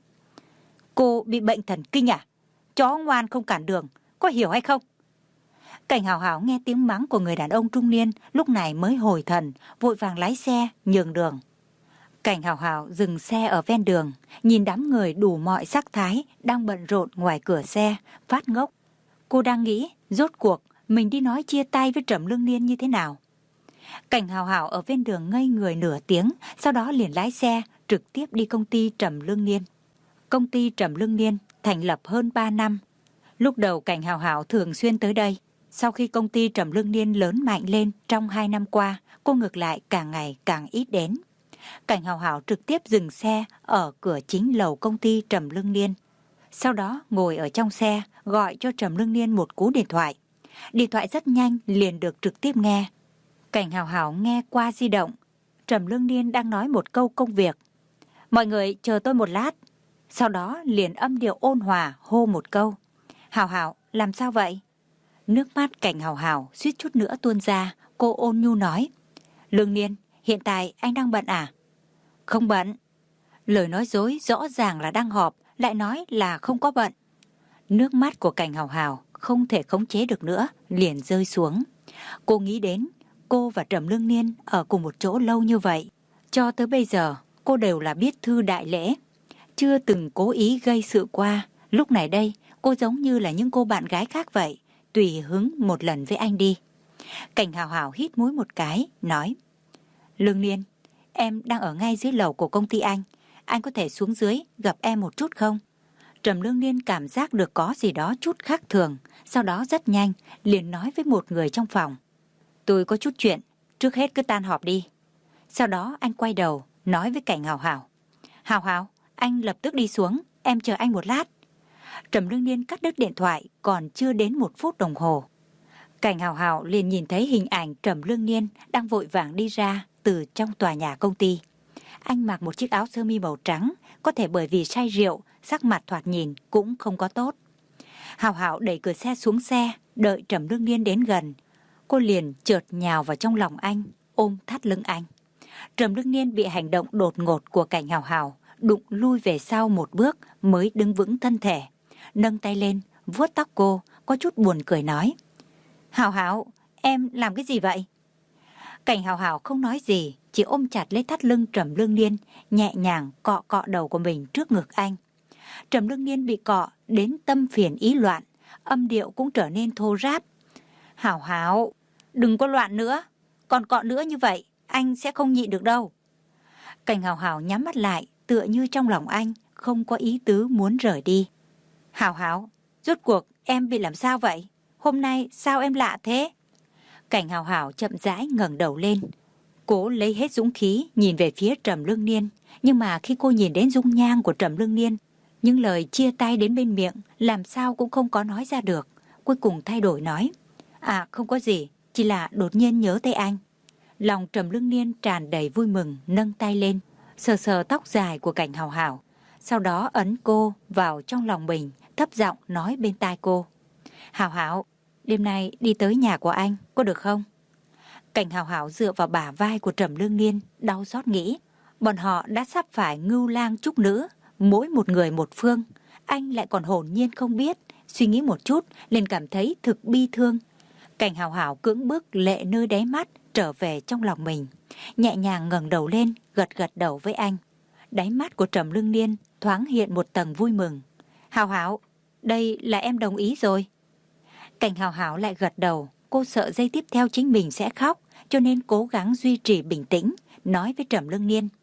Cô bị bệnh thần kinh à? Chó ngoan không cản đường, có hiểu hay không? Cảnh Hào Hào nghe tiếng mắng của người đàn ông trung niên, lúc này mới hồi thần, vội vàng lái xe nhường đường. Cảnh Hào Hào dừng xe ở ven đường, nhìn đám người đủ mọi sắc thái đang bận rộn ngoài cửa xe, phát ngốc. Cô đang nghĩ, rốt cuộc mình đi nói chia tay với Trầm Lương Niên như thế nào. Cảnh Hào Hào ở ven đường ngây người nửa tiếng, sau đó liền lái xe trực tiếp đi công ty Trầm Lương Niên. Công ty Trầm Lương Niên thành lập hơn ba năm. Lúc đầu Cảnh Hào Hào thường xuyên tới đây. Sau khi công ty Trầm Lương Niên lớn mạnh lên trong hai năm qua, cô ngược lại càng ngày càng ít đến. Cảnh Hào Hào trực tiếp dừng xe ở cửa chính lầu công ty Trầm Lương Niên. Sau đó ngồi ở trong xe gọi cho Trầm Lương Niên một cú điện thoại. Điện thoại rất nhanh liền được trực tiếp nghe. Cảnh Hào Hào nghe qua di động. Trầm Lương Niên đang nói một câu công việc. Mọi người chờ tôi một lát. Sau đó liền âm điệu ôn hòa hô một câu. Hào Hào, làm sao vậy? Nước mắt Cảnh Hào Hào suýt chút nữa tuôn ra. Cô ôn nhu nói. Lương Niên, hiện tại anh đang bận à? Không bận. Lời nói dối rõ ràng là đang họp, lại nói là không có bận. Nước mắt của Cảnh Hào Hào không thể khống chế được nữa, liền rơi xuống. Cô nghĩ đến cô và Trầm Lương Niên ở cùng một chỗ lâu như vậy. Cho tới bây giờ, cô đều là biết thư đại lễ, chưa từng cố ý gây sự qua. Lúc này đây, cô giống như là những cô bạn gái khác vậy, tùy hứng một lần với anh đi. Cảnh Hào Hào hít mũi một cái, nói. Lương Niên, em đang ở ngay dưới lầu của công ty anh. Anh có thể xuống dưới gặp em một chút không? Trầm Lương Niên cảm giác được có gì đó chút khác thường. Sau đó rất nhanh, liền nói với một người trong phòng. Tôi có chút chuyện, trước hết cứ tan họp đi. Sau đó anh quay đầu, nói với Cảnh Hào Hào. Hào Hào, anh lập tức đi xuống, em chờ anh một lát. Trầm Lương Niên cắt đứt điện thoại, còn chưa đến một phút đồng hồ. Cảnh Hào Hào liền nhìn thấy hình ảnh Trầm Lương Niên đang vội vàng đi ra từ trong tòa nhà công ty. Anh mặc một chiếc áo sơ mi màu trắng, có thể bởi vì say rượu, sắc mặt thoạt nhìn cũng không có tốt. Hào Hào đẩy cửa xe xuống xe, đợi Trầm Lương Niên đến gần. Cô liền chợt nhào vào trong lòng anh, ôm thắt lưng anh. Trầm Lương Niên bị hành động đột ngột của Cảnh Hào Hào đụng lui về sau một bước mới đứng vững thân thể. Nâng tay lên, vuốt tóc cô, có chút buồn cười nói. Hào Hào, em làm cái gì vậy? Cảnh Hào Hào không nói gì, chỉ ôm chặt lấy thắt lưng Trầm Lương Niên, nhẹ nhàng cọ cọ đầu của mình trước ngực anh. Trầm Lương Niên bị cọ đến tâm phiền ý loạn, âm điệu cũng trở nên thô ráp. Hào Hào, đừng có loạn nữa, còn cọ nữa như vậy, anh sẽ không nhịn được đâu. Cảnh Hào Hào nhắm mắt lại, tựa như trong lòng anh không có ý tứ muốn rời đi. Hào Hào, rốt cuộc em bị làm sao vậy? Hôm nay sao em lạ thế? Cảnh Hào Hào chậm rãi ngẩng đầu lên, cố lấy hết dũng khí nhìn về phía Trầm Lương Niên. Nhưng mà khi cô nhìn đến dung nhan của Trầm Lương Niên, những lời chia tay đến bên miệng làm sao cũng không có nói ra được. Cuối cùng thay đổi nói. À không có gì, chỉ là đột nhiên nhớ tới anh. Lòng Trầm Lương Niên tràn đầy vui mừng, nâng tay lên, sờ sờ tóc dài của Cảnh Hào Hào. Sau đó ấn cô vào trong lòng mình, thấp giọng nói bên tai cô. Hào Hào, đêm nay đi tới nhà của anh, có được không? Cảnh Hào Hảo dựa vào bả vai của Trầm Lương Niên, đau xót nghĩ. Bọn họ đã sắp phải ngưu lang trúc nữ, mỗi một người một phương. Anh lại còn hồn nhiên không biết, suy nghĩ một chút liền cảm thấy thực bi thương. Cảnh Hào Hảo cưỡng bức lệ nơi đáy mắt trở về trong lòng mình, nhẹ nhàng ngẩng đầu lên, gật gật đầu với anh. Đáy mắt của Trầm Lương Niên thoáng hiện một tầng vui mừng. Hào Hảo, đây là em đồng ý rồi. Cảnh Hào Hảo lại gật đầu. Cô sợ giây tiếp theo chính mình sẽ khóc, cho nên cố gắng duy trì bình tĩnh, nói với Trầm Lương Niên.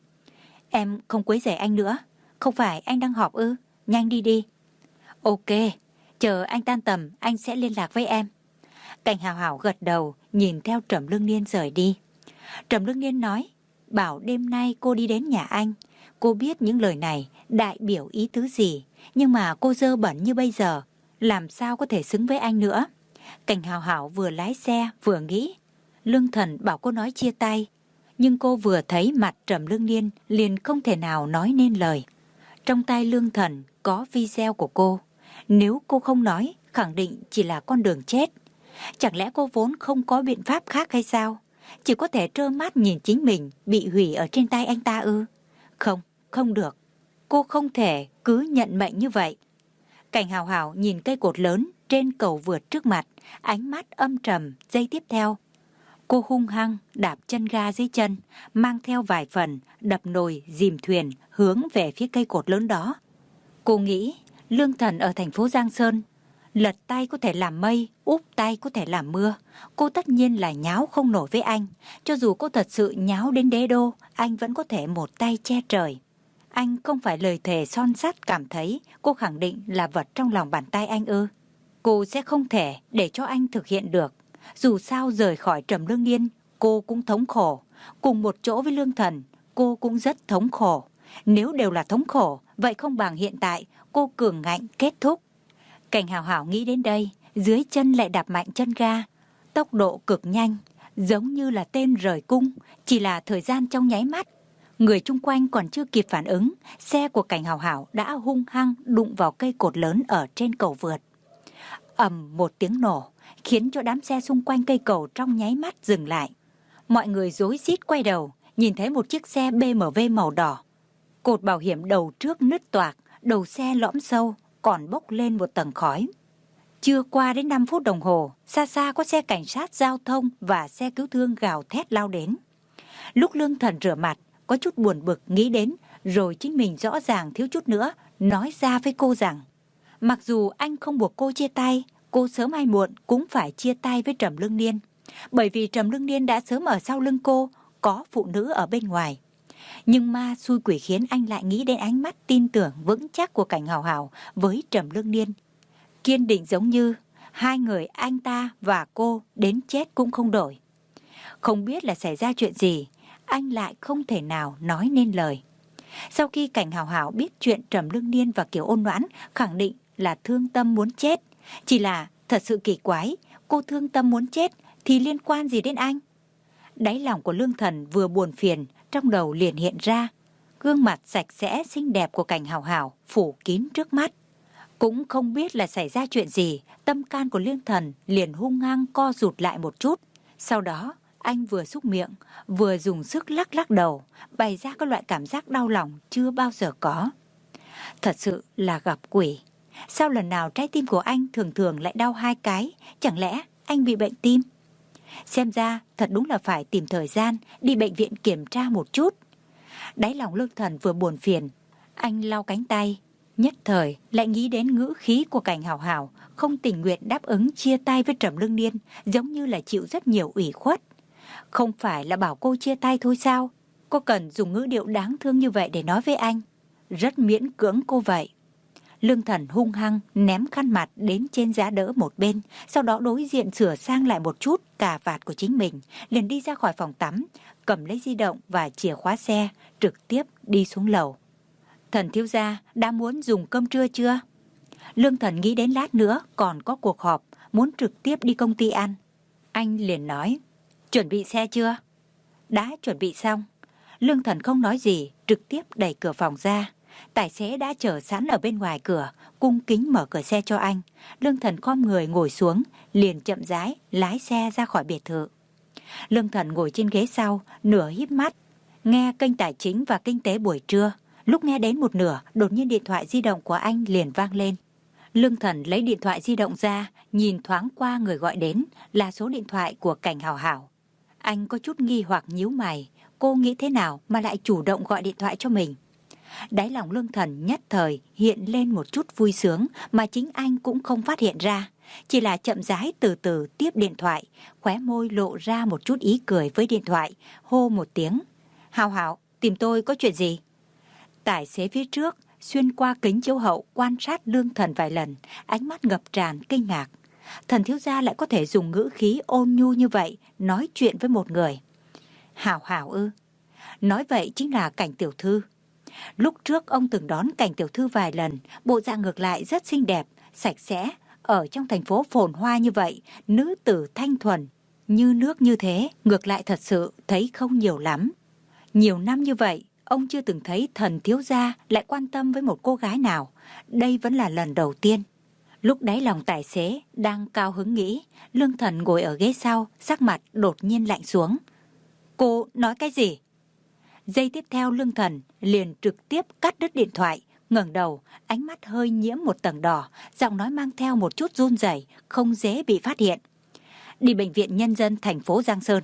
Em không quấy rầy anh nữa, không phải anh đang họp ư, nhanh đi đi. Ok, chờ anh tan tầm anh sẽ liên lạc với em. Cảnh Hào Hảo gật đầu, nhìn theo Trầm Lương Niên rời đi. Trầm Lương Niên nói, bảo đêm nay cô đi đến nhà anh. Cô biết những lời này đại biểu ý tứ gì, nhưng mà cô dơ bẩn như bây giờ, làm sao có thể xứng với anh nữa. Cảnh Hào Hảo vừa lái xe vừa nghĩ, Lương Thần bảo cô nói chia tay, nhưng cô vừa thấy mặt Trầm Lương Niên liền không thể nào nói nên lời. Trong tay Lương Thần có video của cô, nếu cô không nói khẳng định chỉ là con đường chết. Chẳng lẽ cô vốn không có biện pháp khác hay sao? Chỉ có thể trơ mắt nhìn chính mình bị hủy ở trên tay anh ta ư? Không, không được. Cô không thể cứ nhận mệnh như vậy. Cảnh Hào Hảo nhìn cây cột lớn trên cầu vượt trước mặt, ánh mắt âm trầm. Giây tiếp theo, cô hung hăng đạp chân ga dưới chân, mang theo vài phần đập nồi dìm thuyền hướng về phía cây cột lớn đó. Cô nghĩ Lương Thần ở thành phố Giang Sơn, lật tay có thể làm mây, úp tay có thể làm mưa. Cô tất nhiên là nháo không nổi với anh. Cho dù cô thật sự nháo đến đế đô, anh vẫn có thể một tay che trời. Anh không phải lời thề son sắt cảm thấy cô khẳng định là vật trong lòng bàn tay anh ư? Cô sẽ không thể để cho anh thực hiện được. Dù sao rời khỏi Trầm Lương Niên, cô cũng thống khổ. Cùng một chỗ với Lương Thần, cô cũng rất thống khổ. Nếu đều là thống khổ, vậy không bằng hiện tại cô cường ngạnh kết thúc. Cảnh Hào Hảo nghĩ đến đây, dưới chân lại đạp mạnh chân ga. Tốc độ cực nhanh, giống như là tên rời cung, chỉ là thời gian trong nháy mắt. Người chung quanh còn chưa kịp phản ứng, xe của Cảnh Hào Hảo đã hung hăng đụng vào cây cột lớn ở trên cầu vượt. Ầm một tiếng nổ, khiến cho đám xe xung quanh cây cầu trong nháy mắt dừng lại. Mọi người rối rít quay đầu, nhìn thấy một chiếc xe bê em vê màu đỏ. Cột bảo hiểm đầu trước nứt toạc, đầu xe lõm sâu, còn bốc lên một tầng khói. Chưa qua đến năm phút đồng hồ, xa xa có xe cảnh sát giao thông và xe cứu thương gào thét lao đến. Lúc Lương Thần rửa mặt, có chút buồn bực nghĩ đến, rồi chính mình rõ ràng thiếu chút nữa, nói ra với cô rằng, mặc dù anh không buộc cô chia tay, cô sớm hay muộn cũng phải chia tay với Trầm Lương Niên. Bởi vì Trầm Lương Niên đã sớm ở sau lưng cô, có phụ nữ ở bên ngoài. Nhưng ma xui quỷ khiến anh lại nghĩ đến ánh mắt tin tưởng vững chắc của Cảnh Hào Hảo với Trầm Lương Niên. Kiên định giống như hai người anh ta và cô đến chết cũng không đổi. Không biết là xảy ra chuyện gì, anh lại không thể nào nói nên lời. Sau khi Cảnh Hào Hảo biết chuyện Trầm Lương Niên và Kiều Ôn Noãn khẳng định là thương tâm muốn chết. Chỉ là thật sự kỳ quái, cô thương tâm muốn chết thì liên quan gì đến anh? Đáy lòng của Lương Thần vừa buồn phiền, trong đầu liền hiện ra gương mặt sạch sẽ xinh đẹp của Cảnh Hào Hảo phủ kín trước mắt. Cũng không biết là xảy ra chuyện gì, tâm can của Lương Thần liền hung hăng co rụt lại một chút. Sau đó anh vừa xúc miệng, vừa dùng sức lắc lắc đầu, bày ra các loại cảm giác đau lòng chưa bao giờ có. Thật sự là gặp quỷ. Sao lần nào trái tim của anh thường thường lại đau hai cái? Chẳng lẽ anh bị bệnh tim? Xem ra thật đúng là phải tìm thời gian đi bệnh viện kiểm tra một chút. Đáy lòng Lương Thần vừa buồn phiền, anh lau cánh tay, nhất thời lại nghĩ đến ngữ khí của Cảnh Hào Hảo không tình nguyện đáp ứng chia tay với Trầm Lương Niên, giống như là chịu rất nhiều ủy khuất. Không phải là bảo cô chia tay thôi sao? Cô cần dùng ngữ điệu đáng thương như vậy để nói với anh. Rất miễn cưỡng cô vậy. Lương Thần hung hăng ném khăn mặt đến trên giá đỡ một bên, sau đó đối diện sửa sang lại một chút cà vạt của chính mình, liền đi ra khỏi phòng tắm, cầm lấy di động và chìa khóa xe, trực tiếp đi xuống lầu. Thần thiếu gia đã muốn dùng cơm trưa chưa? Lương Thần nghĩ đến lát nữa còn có cuộc họp, muốn trực tiếp đi công ty ăn. Anh liền nói, chuẩn bị xe chưa? Đã chuẩn bị xong. Lương Thần không nói gì, trực tiếp đẩy cửa phòng ra. Tài xế đã chờ sẵn ở bên ngoài cửa, cung kính mở cửa xe cho anh. Lương Thần khom người ngồi xuống, liền chậm rãi lái xe ra khỏi biệt thự. Lương Thần ngồi trên ghế sau, nửa híp mắt, nghe kênh tài chính và kinh tế buổi trưa. Lúc nghe đến một nửa, đột nhiên điện thoại di động của anh liền vang lên. Lương Thần lấy điện thoại di động ra, nhìn thoáng qua người gọi đến, là số điện thoại của Cảnh Hảo Hảo. Anh có chút nghi hoặc nhíu mày, cô nghĩ thế nào mà lại chủ động gọi điện thoại cho mình? Đáy lòng Lương Thần nhất thời hiện lên một chút vui sướng mà chính anh cũng không phát hiện ra. Chỉ là chậm rãi từ từ tiếp điện thoại, khóe môi lộ ra một chút ý cười với điện thoại, hô một tiếng. Hảo Hảo, tìm tôi có chuyện gì? Tài xế phía trước xuyên qua kính chiếu hậu quan sát Lương Thần vài lần, ánh mắt ngập tràn kinh ngạc. Thần thiếu gia lại có thể dùng ngữ khí ôn nhu như vậy nói chuyện với một người. Hảo Hảo ư? Nói vậy chính là Cảnh tiểu thư. Lúc trước ông từng đón Cảnh tiểu thư vài lần, bộ dạng ngược lại rất xinh đẹp, sạch sẽ. Ở trong thành phố phồn hoa như vậy, nữ tử thanh thuần như nước như thế, ngược lại thật sự thấy không nhiều lắm. Nhiều năm như vậy, ông chưa từng thấy thần thiếu gia lại quan tâm với một cô gái nào. Đây vẫn là lần đầu tiên. Lúc đáy lòng tài xế đang cao hứng nghĩ, Lương Thần ngồi ở ghế sau, sắc mặt đột nhiên lạnh xuống. Cô nói cái gì? Giây tiếp theo Lương Thần liền trực tiếp cắt đứt điện thoại, ngẩng đầu, ánh mắt hơi nhiễm một tầng đỏ, giọng nói mang theo một chút run rẩy, không dễ bị phát hiện. Đi bệnh viện nhân dân thành phố Giang Sơn.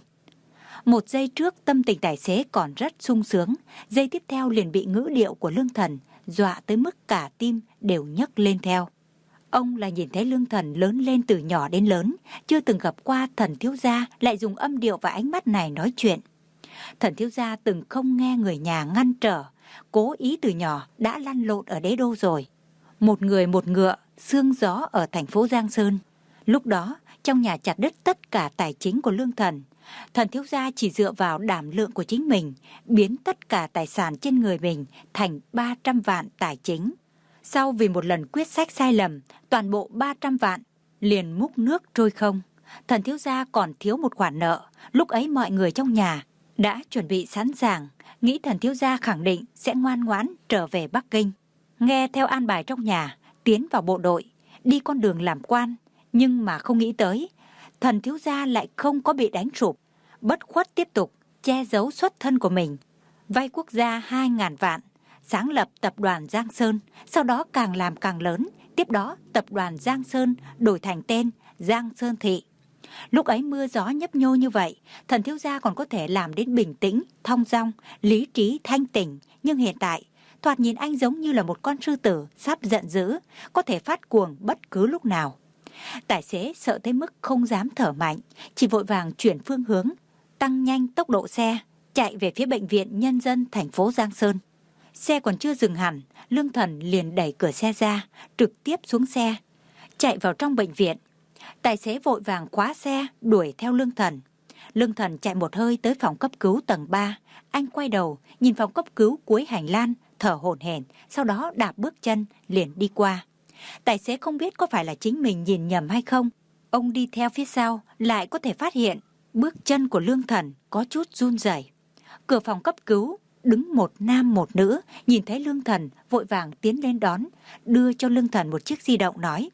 Một giây trước tâm tình tài xế còn rất sung sướng, giây tiếp theo liền bị ngữ điệu của Lương Thần dọa tới mức cả tim đều nhấc lên theo. Ông là nhìn thấy Lương Thần lớn lên từ nhỏ đến lớn, chưa từng gặp qua thần thiếu gia lại dùng âm điệu và ánh mắt này nói chuyện. Thần thiếu gia từng không nghe người nhà ngăn trở, cố ý từ nhỏ đã lăn lộn ở đế đô rồi. Một người một ngựa, sương gió ở thành phố Giang Sơn. Lúc đó, trong nhà chặt đứt tất cả tài chính của Lương Thần. Thần thiếu gia chỉ dựa vào đảm lượng của chính mình, biến tất cả tài sản trên người mình thành ba trăm vạn tài chính. Sau vì một lần quyết sách sai lầm, toàn bộ ba trăm vạn liền múc nước trôi không. Thần thiếu gia còn thiếu một khoản nợ, lúc ấy mọi người trong nhà đã chuẩn bị sẵn sàng, nghĩ thần thiếu gia khẳng định sẽ ngoan ngoãn trở về Bắc Kinh. Nghe theo an bài trong nhà, tiến vào bộ đội, đi con đường làm quan, nhưng mà không nghĩ tới, thần thiếu gia lại không có bị đánh sụp, bất khuất tiếp tục che giấu xuất thân của mình, vay quốc gia hai ngàn vạn, sáng lập tập đoàn Giang Sơn, sau đó càng làm càng lớn, tiếp đó tập đoàn Giang Sơn đổi thành tên Giang Sơn Thị. Lúc ấy mưa gió nhấp nhô như vậy, thần thiếu gia còn có thể làm đến bình tĩnh, thong dong, lý trí thanh tỉnh, nhưng hiện tại, thoạt nhìn anh giống như là một con sư tử sắp giận dữ, có thể phát cuồng bất cứ lúc nào. Tài xế sợ tới mức không dám thở mạnh, chỉ vội vàng chuyển phương hướng, tăng nhanh tốc độ xe, chạy về phía bệnh viện nhân dân thành phố Giang Sơn. Xe còn chưa dừng hẳn, Lương Thần liền đẩy cửa xe ra, trực tiếp xuống xe, chạy vào trong bệnh viện. Tài xế vội vàng khóa xe, đuổi theo Lương Thần. Lương Thần chạy một hơi tới phòng cấp cứu tầng ba. Anh quay đầu, nhìn phòng cấp cứu cuối hành lang, thở hổn hển, sau đó đạp bước chân, liền đi qua. Tài xế không biết có phải là chính mình nhìn nhầm hay không. Ông đi theo phía sau, lại có thể phát hiện, bước chân của Lương Thần có chút run rẩy. Cửa phòng cấp cứu, đứng một nam một nữ, nhìn thấy Lương Thần, vội vàng tiến lên đón, đưa cho Lương Thần một chiếc di động nói.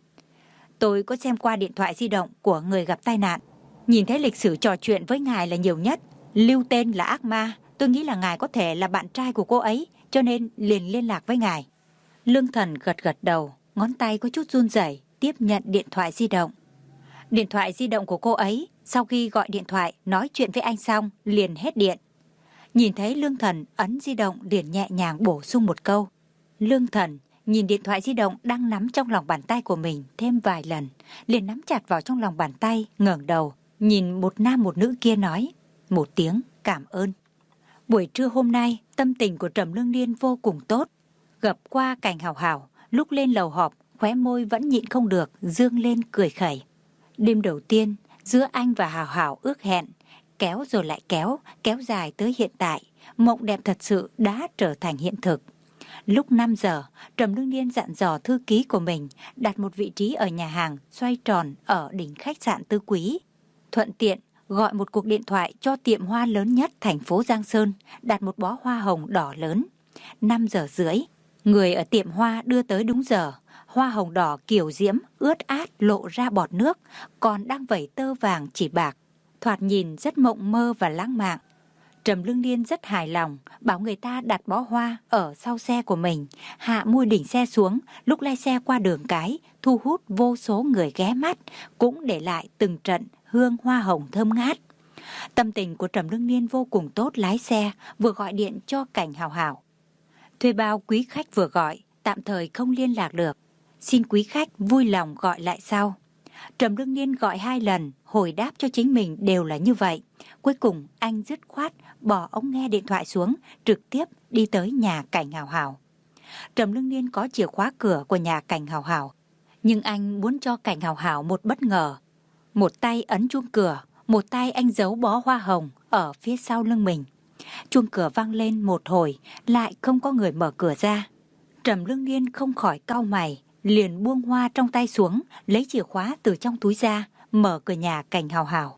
Tôi có xem qua điện thoại di động của người gặp tai nạn, nhìn thấy lịch sử trò chuyện với ngài là nhiều nhất, lưu tên là Ác Ma, tôi nghĩ là ngài có thể là bạn trai của cô ấy, cho nên liền liên lạc với ngài. Lương Thần gật gật đầu, ngón tay có chút run rẩy, tiếp nhận điện thoại di động. Điện thoại di động của cô ấy, sau khi gọi điện thoại nói chuyện với anh xong, liền hết điện. Nhìn thấy Lương Thần ấn di động liền nhẹ nhàng bổ sung một câu. Lương Thần nhìn điện thoại di động đang nắm trong lòng bàn tay của mình thêm vài lần, liền nắm chặt vào trong lòng bàn tay, ngẩng đầu, nhìn một nam một nữ kia nói một tiếng cảm ơn. Buổi trưa hôm nay, tâm tình của Trầm Lương Niên vô cùng tốt. Gặp qua Cảnh Hảo Hảo, lúc lên lầu họp, khóe môi vẫn nhịn không được, dương lên cười khẩy. Đêm đầu tiên, giữa anh và Hảo Hảo ước hẹn, kéo rồi lại kéo, kéo dài tới hiện tại, mộng đẹp thật sự đã trở thành hiện thực. Lúc năm giờ, Trầm Lương Niên dặn dò thư ký của mình đặt một vị trí ở nhà hàng xoay tròn ở đỉnh khách sạn Tứ Quý. Thuận tiện gọi một cuộc điện thoại cho tiệm hoa lớn nhất thành phố Giang Sơn, đặt một bó hoa hồng đỏ lớn. năm giờ rưỡi, Người ở tiệm hoa đưa tới đúng giờ. Hoa hồng đỏ kiều diễm, ướt át lộ ra bọt nước, còn đang vẩy tơ vàng chỉ bạc. Thoạt nhìn rất mộng mơ và lãng mạn. Trầm Lương Niên rất hài lòng, bảo người ta đặt bó hoa ở sau xe của mình, hạ mui đỉnh xe xuống, lúc lái xe qua đường cái, thu hút vô số người ghé mắt, cũng để lại từng trận hương hoa hồng thơm ngát. Tâm tình của Trầm Lương Niên vô cùng tốt, lái xe, vừa gọi điện cho Cảnh Hào Hào. Thuê bao quý khách vừa gọi, tạm thời không liên lạc được. Xin quý khách vui lòng gọi lại sau. Trầm Lương Niên gọi hai lần, hồi đáp cho chính mình đều là như vậy. Cuối cùng anh dứt khoát bỏ ống nghe điện thoại xuống, trực tiếp đi tới nhà Cảnh Hào Hào. Trầm Lương Niên có chìa khóa cửa của nhà Cảnh Hào Hào, nhưng anh muốn cho Cảnh Hào Hào một bất ngờ. Một tay ấn chuông cửa, một tay anh giấu bó hoa hồng ở phía sau lưng mình. Chuông cửa vang lên một hồi, lại không có người mở cửa ra. Trầm Lương Niên không khỏi cau mày, liền buông hoa trong tay xuống, lấy chìa khóa từ trong túi ra, mở cửa nhà Cảnh Hào Hào.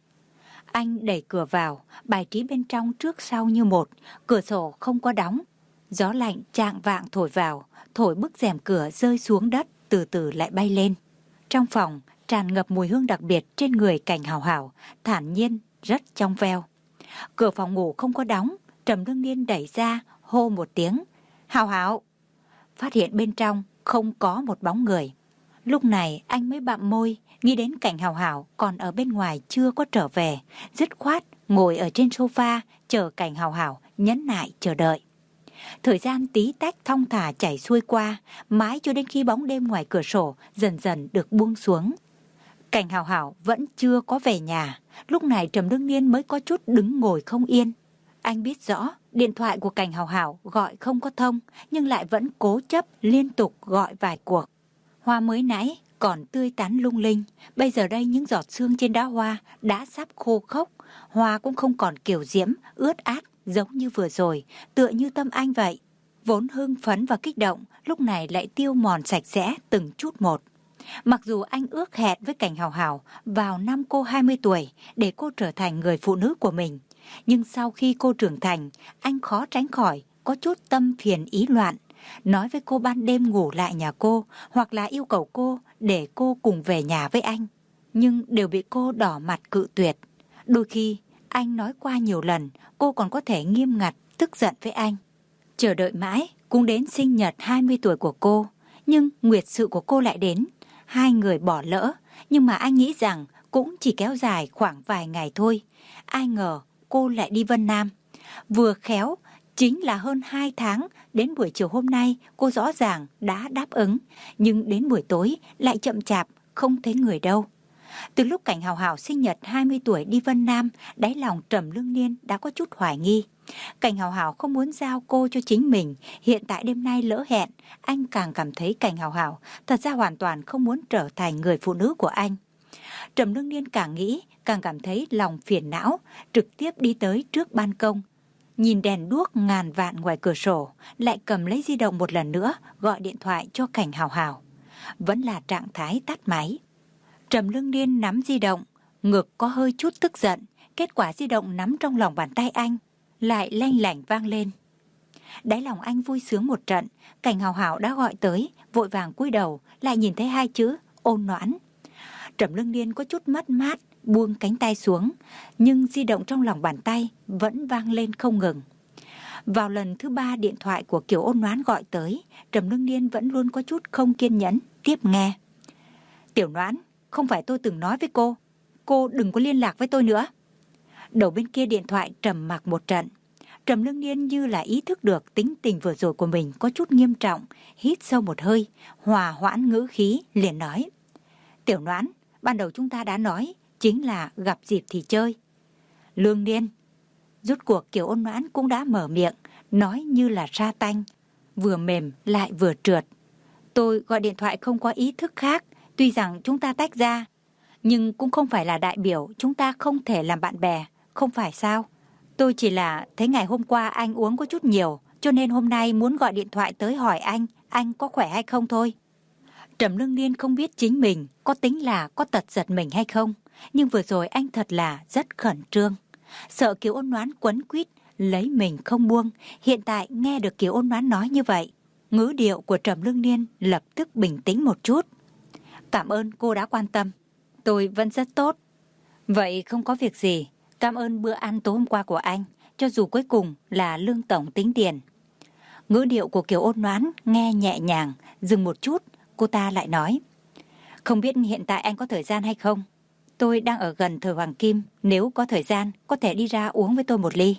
Anh đẩy cửa vào, bài trí bên trong trước sau như một, cửa sổ không có đóng. Gió lạnh chạng vạng thổi vào, thổi bức rèm cửa rơi xuống đất, từ từ lại bay lên. Trong phòng tràn ngập mùi hương đặc biệt trên người Cảnh Hào Hào, thản nhiên, rất trong veo. Cửa phòng ngủ không có đóng, Trầm Lương Niên đẩy ra, hô một tiếng, Hào Hào. Phát hiện bên trong không có một bóng người. Lúc này anh mới bặm môi, nghĩ đến Cảnh Hào Hào còn ở bên ngoài chưa có trở về, dứt khoát ngồi ở trên sofa chờ Cảnh Hào Hào nhẫn nại chờ đợi. Thời gian tí tách thong thả chảy xuôi qua, mãi cho đến khi bóng đêm ngoài cửa sổ dần dần được buông xuống. Cảnh Hào Hào vẫn chưa có về nhà, lúc này Trầm Lương Niên mới có chút đứng ngồi không yên. Anh biết rõ điện thoại của Cảnh Hào Hào gọi không có thông, nhưng lại vẫn cố chấp liên tục gọi vài cuộc. Hoa mới nãy còn tươi tắn lung linh, bây giờ đây những giọt sương trên đóa hoa đã sắp khô khốc, hoa cũng không còn kiều diễm, ướt át giống như vừa rồi, tựa như tâm anh vậy. Vốn hưng phấn và kích động, lúc này lại tiêu mòn sạch sẽ từng chút một. Mặc dù anh ước hẹn với Cảnh Hào Hào vào năm cô hai mươi tuổi để cô trở thành người phụ nữ của mình, nhưng sau khi cô trưởng thành, anh khó tránh khỏi có chút tâm phiền ý loạn. Nói với cô ban đêm ngủ lại nhà cô, hoặc là yêu cầu cô để cô cùng về nhà với anh, nhưng đều bị cô đỏ mặt cự tuyệt. Đôi khi anh nói qua nhiều lần, cô còn có thể nghiêm ngặt tức giận với anh. Chờ đợi mãi cũng đến sinh nhật hai mươi tuổi của cô, nhưng nguyệt sự của cô lại đến. Hai người bỏ lỡ, nhưng mà anh nghĩ rằng cũng chỉ kéo dài khoảng vài ngày thôi. Ai ngờ cô lại đi Vân Nam. Vừa khéo chính là hơn hai tháng, đến buổi chiều hôm nay cô rõ ràng đã đáp ứng, nhưng đến buổi tối lại chậm chạp, không thấy người đâu. Từ lúc Cảnh Hào Hào sinh nhật hai mươi tuổi đi Vân Nam, đáy lòng Trầm Lương Niên đã có chút hoài nghi. Cảnh Hào Hào không muốn giao cô cho chính mình, hiện tại đêm nay lỡ hẹn, anh càng cảm thấy Cảnh Hào Hào thật ra hoàn toàn không muốn trở thành người phụ nữ của anh. Trầm Lương Niên càng nghĩ, càng cảm thấy lòng phiền não, trực tiếp đi tới trước ban công. Nhìn đèn đuốc ngàn vạn ngoài cửa sổ, lại cầm lấy di động một lần nữa, gọi điện thoại cho Cảnh Hào Hào. Vẫn là trạng thái tắt máy. Trầm Lương Niên nắm di động, ngực có hơi chút tức giận, kết quả di động nắm trong lòng bàn tay anh, lại lanh lảnh vang lên. Đáy lòng anh vui sướng một trận, Cảnh Hào Hào đã gọi tới, vội vàng cúi đầu, lại nhìn thấy hai chữ ôn noãn. Trầm Lương Niên có chút mất mát, buông cánh tay xuống, nhưng di động trong lòng bàn tay vẫn vang lên không ngừng. Vào lần thứ ba điện thoại của Kiều Ôn Noãn gọi tới, Trầm Lương Niên vẫn luôn có chút không kiên nhẫn, tiếp nghe. Tiểu Noãn, không phải tôi từng nói với cô, cô đừng có liên lạc với tôi nữa. Đầu bên kia điện thoại trầm mặc một trận. Trầm Lương Niên như là ý thức được tính tình vừa rồi của mình có chút nghiêm trọng, hít sâu một hơi, hòa hoãn ngữ khí, liền nói. Tiểu Noãn, ban đầu chúng ta đã nói, chính là gặp dịp thì chơi. Lương Niên. Rốt cuộc Kiều Ôn Noãn cũng đã mở miệng, nói như là sa tanh, vừa mềm lại vừa trượt. Tôi gọi điện thoại không có ý thức khác, tuy rằng chúng ta tách ra, nhưng cũng không phải là đại biểu chúng ta không thể làm bạn bè, không phải sao? Tôi chỉ là thấy ngày hôm qua anh uống có chút nhiều, cho nên hôm nay muốn gọi điện thoại tới hỏi anh, anh có khỏe hay không thôi. Trầm Lương Niên không biết chính mình có tính là có tật giật mình hay không, nhưng vừa rồi anh thật là rất khẩn trương. Sợ Kiều Ôn Noãn quấn quýt, lấy mình không buông, hiện tại nghe được Kiều Ôn Noãn nói như vậy, Ngữ điệu của Trầm Lương Niên lập tức bình tĩnh một chút. Cảm ơn cô đã quan tâm. Tôi vẫn rất tốt. Vậy không có việc gì. Cảm ơn bữa ăn tối hôm qua của anh, cho dù cuối cùng là Lương tổng tính tiền. Ngữ điệu của Kiều Ôn Noãn nghe nhẹ nhàng, dừng một chút, cô ta lại nói. Không biết hiện tại anh có thời gian hay không? Tôi đang ở gần Thời Hoàng Kim, nếu có thời gian, có thể đi ra uống với tôi một ly.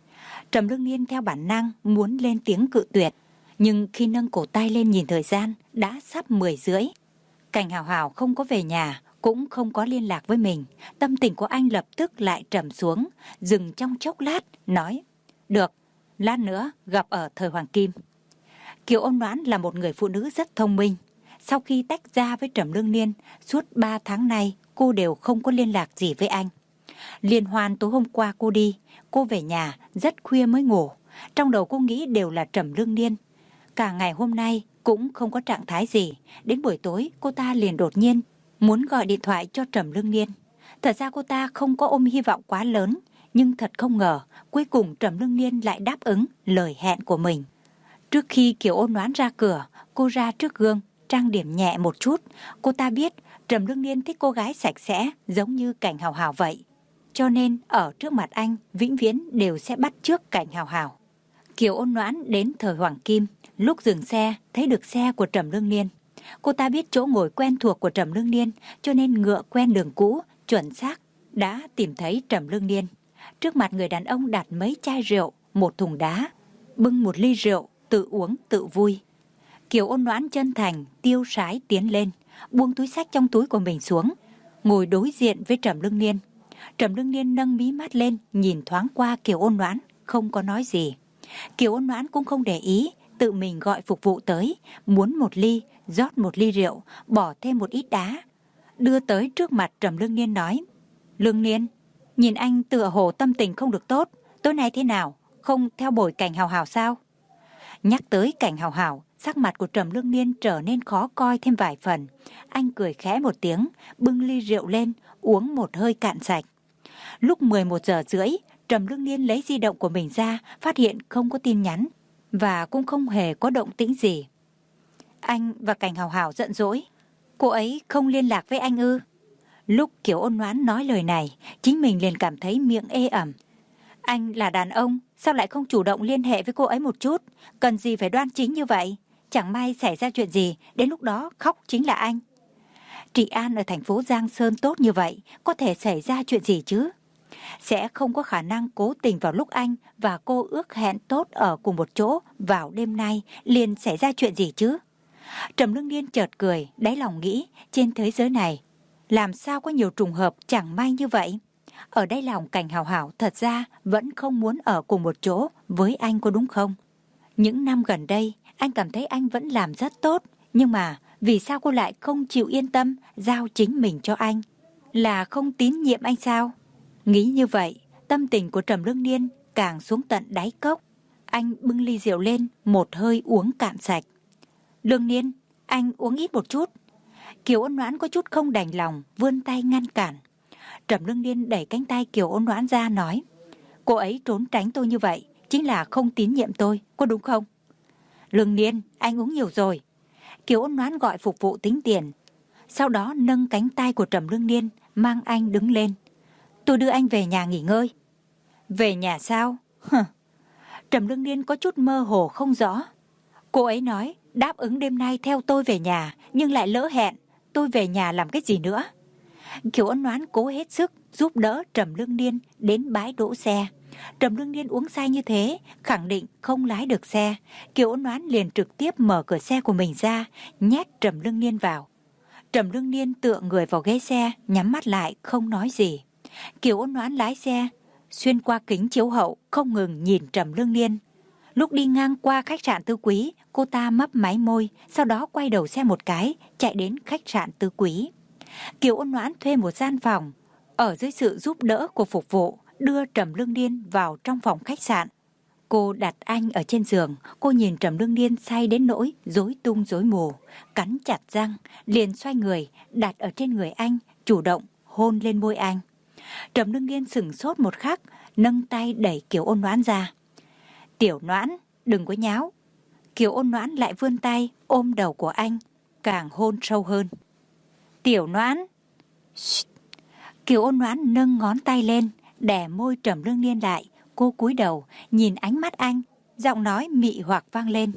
Trầm Lương Niên theo bản năng muốn lên tiếng cự tuyệt, nhưng khi nâng cổ tay lên nhìn thời gian, đã sắp mười rưỡi. Cảnh Hào Hào không có về nhà, cũng không có liên lạc với mình. Tâm tình của anh lập tức lại trầm xuống, dừng trong chốc lát, nói. Được, lát nữa gặp ở Thời Hoàng Kim. Kiều Ôn Noãn là một người phụ nữ rất thông minh. Sau khi tách ra với Trầm Lương Niên, suốt ba tháng nay cô đều không có liên lạc gì với anh. Liên hoan tối hôm qua cô đi, cô về nhà rất khuya mới ngủ. Trong đầu cô nghĩ đều là Trầm Lương Niên. Cả ngày hôm nay cũng không có trạng thái gì. Đến buổi tối cô ta liền đột nhiên muốn gọi điện thoại cho Trầm Lương Niên. Thật ra cô ta không có ôm hy vọng quá lớn, nhưng thật không ngờ cuối cùng Trầm Lương Niên lại đáp ứng lời hẹn của mình. Trước khi Kiều Ôn Noãn ra cửa, cô ra trước gương, trang điểm nhẹ một chút. Cô ta biết Trầm Lương Niên thích cô gái sạch sẽ giống như Cảnh Hào Hào vậy. Cho nên ở trước mặt anh vĩnh viễn đều sẽ bắt chước Cảnh Hào Hào. Kiều Ôn Noãn đến Thời Hoàng Kim, lúc dừng xe thấy được xe của Trầm Lương Niên. Cô ta biết chỗ ngồi quen thuộc của Trầm Lương Niên, cho nên ngựa quen đường cũ, chuẩn xác đã tìm thấy Trầm Lương Niên. Trước mặt người đàn ông đặt mấy chai rượu, một thùng đá, bưng một ly rượu, tự uống tự vui. Kiều Ôn Noãn chân thành, tiêu sái tiến lên, buông túi xách trong túi của mình xuống, ngồi đối diện với Trầm Lương Niên. Trầm Lương Niên nâng mí mắt lên, nhìn thoáng qua Kiều Ôn Noãn, không có nói gì. Kiều Ôn Noãn cũng không để ý, tự mình gọi phục vụ tới, muốn một ly, rót một ly rượu, bỏ thêm một ít đá, đưa tới trước mặt Trầm Lương Niên nói. Lương Niên, nhìn anh tựa hồ tâm tình không được tốt, tối nay thế nào, không theo bồi Cảnh Hào Hào sao? Nhắc tới Cảnh Hào Hào, sắc mặt của Trầm Lương Niên trở nên khó coi thêm vài phần. Anh cười khẽ một tiếng, bưng ly rượu lên, uống một hơi cạn sạch. Lúc mười một giờ rưỡi, Trầm Lương Niên lấy di động của mình ra, phát hiện không có tin nhắn, và cũng không hề có động tĩnh gì. Anh và Cảnh Hào Hào giận dỗi. Cô ấy không liên lạc với anh ư? Lúc Kiều Ôn Noãn nói lời này, chính mình liền cảm thấy miệng ê ẩm. Anh là đàn ông, sao lại không chủ động liên hệ với cô ấy một chút? Cần gì phải đoan chính như vậy? Chẳng may xảy ra chuyện gì, đến lúc đó khóc chính là anh. Trị an ở thành phố Giang Sơn tốt như vậy, có thể xảy ra chuyện gì chứ? Sẽ không có khả năng cố tình vào lúc anh và cô ước hẹn tốt ở cùng một chỗ vào đêm nay liền xảy ra chuyện gì chứ? Trầm Lương Niên chợt cười, đáy lòng nghĩ, trên thế giới này làm sao có nhiều trùng hợp chẳng may như vậy? Ở đây lòng Cảnh Hào Hào thật ra vẫn không muốn ở cùng một chỗ với anh, có đúng không? Những năm gần đây anh cảm thấy anh vẫn làm rất tốt, nhưng mà vì sao cô lại không chịu yên tâm giao chính mình cho anh? Là không tín nhiệm anh sao? Nghĩ như vậy, tâm tình của Trầm Lương Niên càng xuống tận đáy cốc. Anh bưng ly rượu lên, một hơi uống cạn sạch. Lương Niên, anh uống ít một chút. Kiều Ôn Noãn có chút không đành lòng, vươn tay ngăn cản. Trầm Lương Niên đẩy cánh tay Kiều Ôn Noãn ra nói. Cô ấy trốn tránh tôi như vậy, chính là không tín nhiệm tôi, có đúng không? Lương Niên, anh uống nhiều rồi. Kiều Ôn Noãn gọi phục vụ tính tiền. Sau đó nâng cánh tay của Trầm Lương Niên, mang anh đứng lên. Tôi đưa anh về nhà nghỉ ngơi. Về nhà sao? Hừ. Trầm Lương Niên có chút mơ hồ không rõ. Cô ấy nói đáp ứng đêm nay theo tôi về nhà, nhưng lại lỡ hẹn. Tôi về nhà làm cái gì nữa? Kiều Ôn Noãn cố hết sức giúp đỡ Trầm Lương Niên đến bãi đỗ xe. Trầm Lương Niên uống say như thế, khẳng định không lái được xe. Kiều Ôn Noãn liền trực tiếp mở cửa xe của mình ra, nhét Trầm Lương Niên vào. Trầm Lương Niên tựa người vào ghế xe, nhắm mắt lại không nói gì. Kiều Ôn Noãn lái xe xuyên qua kính chiếu hậu, không ngừng nhìn Trầm Lương Niên. Lúc đi ngang qua khách sạn Tứ Quý, cô ta mấp máy môi, sau đó quay đầu xe một cái, chạy đến khách sạn Tứ Quý. Kiều Ôn Noãn thuê một gian phòng, ở dưới sự giúp đỡ của phục vụ, đưa Trầm Lương Niên vào trong phòng khách sạn. Cô đặt anh ở trên giường, cô nhìn Trầm Lương Niên say đến nỗi rối tung rối mù, cắn chặt răng, liền xoay người, đặt ở trên người anh, chủ động hôn lên môi anh. Trầm Lương Niên sửng sốt một khắc, nâng tay đẩy Kiều Ôn Noãn ra. Tiểu Noãn, đừng có nháo. Kiều Ôn Noãn lại vươn tay ôm đầu của anh, càng hôn sâu hơn. Tiểu Noãn. Kiều Ôn Noãn nâng ngón tay lên, đè môi Trầm Lương Niên lại. Cô cúi đầu nhìn ánh mắt anh, giọng nói mị hoặc vang lên.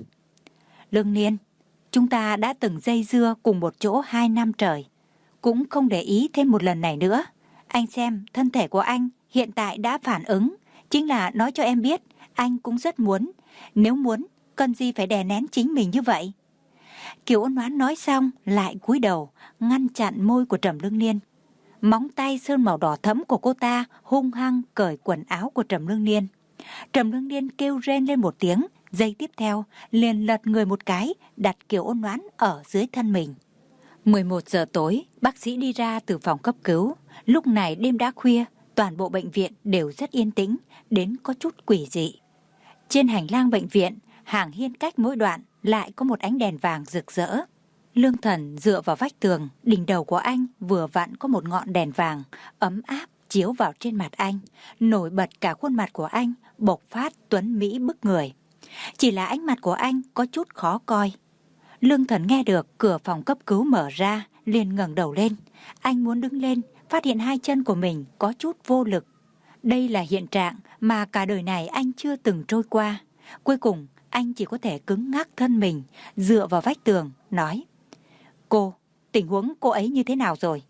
Lương Niên, chúng ta đã từng dây dưa cùng một chỗ hai năm trời, cũng không để ý thêm một lần này nữa. Anh xem thân thể của anh hiện tại đã phản ứng, chính là nói cho em biết anh cũng rất muốn. Nếu muốn, cần gì phải đè nén chính mình như vậy? Kiều Ôn Noãn nói xong lại cúi đầu ngăn chặn môi của Trầm Lương Niên. Móng tay sơn màu đỏ thẫm của cô ta hung hăng cởi quần áo của Trầm Lương Niên. Trầm Lương Niên kêu rên lên một tiếng, giây tiếp theo liền lật người một cái, đặt Kiều Ôn Noãn ở dưới thân mình. mười một giờ tối, bác sĩ đi ra từ phòng cấp cứu. Lúc này đêm đã khuya, toàn bộ bệnh viện đều rất yên tĩnh, đến có chút quỷ dị. Trên hành lang bệnh viện, hàng hiên cách mỗi đoạn lại có một ánh đèn vàng rực rỡ. Lương Thần dựa vào vách tường, đỉnh đầu của anh vừa vặn có một ngọn đèn vàng ấm áp chiếu vào trên mặt anh, nổi bật cả khuôn mặt của anh, bộc phát tuấn mỹ bức người. Chỉ là ánh mặt của anh có chút khó coi. Lương Thần nghe được cửa phòng cấp cứu mở ra, liền ngẩng đầu lên. Anh muốn đứng lên, phát hiện hai chân của mình có chút vô lực. Đây là hiện trạng mà cả đời này anh chưa từng trôi qua. Cuối cùng, anh chỉ có thể cứng ngắc thân mình, dựa vào vách tường, nói: Cô, tình huống cô ấy như thế nào rồi?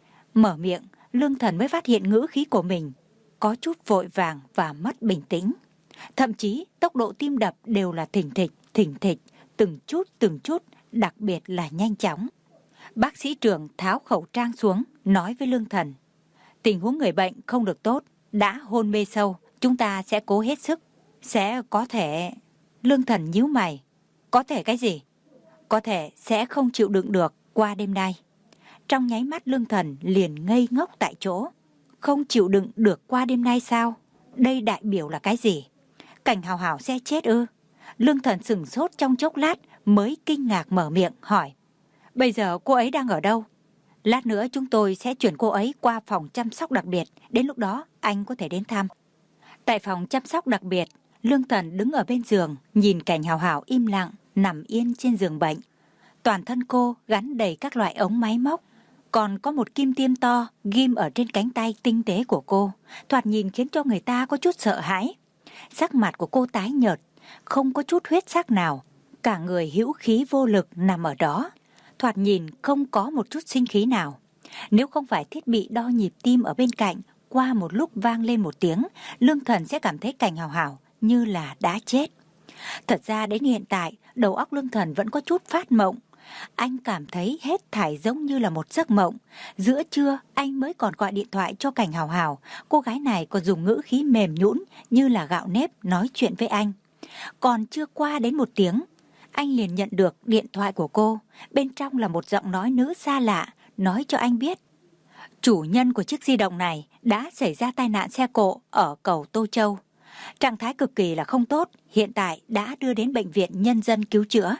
Mở miệng, Lương Thần mới phát hiện ngữ khí của mình có chút vội vàng và mất bình tĩnh. Thậm chí tốc độ tim đập đều là thình thịch, thình thịch, từng chút từng chút, đặc biệt là nhanh chóng. Bác sĩ trưởng tháo khẩu trang xuống, nói với Lương Thần: Tình huống người bệnh không được tốt, đã hôn mê sâu, chúng ta sẽ cố hết sức. Sẽ có thể... Lương Thần nhíu mày. Có thể cái gì? Có thể sẽ không chịu đựng được qua đêm nay. Trong nháy mắt Lương Thần liền ngây ngốc tại chỗ. Không chịu đựng được qua đêm nay sao? Đây đại biểu là cái gì? Cảnh Hào Hào sẽ chết ư? Lương Thần sửng sốt trong chốc lát mới kinh ngạc mở miệng hỏi: Bây giờ cô ấy đang ở đâu? Lát nữa chúng tôi sẽ chuyển cô ấy qua phòng chăm sóc đặc biệt, đến lúc đó anh có thể đến thăm. Tại phòng chăm sóc đặc biệt, Lương Thần đứng ở bên giường, nhìn Cảnh Hào Hào im lặng nằm yên trên giường bệnh. Toàn thân cô gắn đầy các loại ống máy móc, còn có một kim tiêm to ghim ở trên cánh tay tinh tế của cô, thoạt nhìn khiến cho người ta có chút sợ hãi. Sắc mặt của cô tái nhợt, không có chút huyết sắc nào, cả người hữu khí vô lực nằm ở đó, thoạt nhìn không có một chút sinh khí nào. Nếu không phải thiết bị đo nhịp tim ở bên cạnh qua một lúc vang lên một tiếng, Lương Thần sẽ cảm thấy Cảnh Hào Hào như là đã chết. Thật ra đến hiện tại, đầu óc Lương Thần vẫn có chút phát mộng. Anh cảm thấy hết thảy giống như là một giấc mộng. Giữa trưa anh mới còn gọi điện thoại cho Cảnh Hào Hào. Cô gái này còn dùng ngữ khí mềm nhũn như là gạo nếp nói chuyện với anh. Còn chưa qua đến một tiếng, anh liền nhận được điện thoại của cô. Bên trong là một giọng nói nữ xa lạ, nói cho anh biết chủ nhân của chiếc di động này đã xảy ra tai nạn xe cộ ở cầu Tô Châu. Trạng thái cực kỳ là không tốt, hiện tại đã đưa đến bệnh viện nhân dân cứu chữa.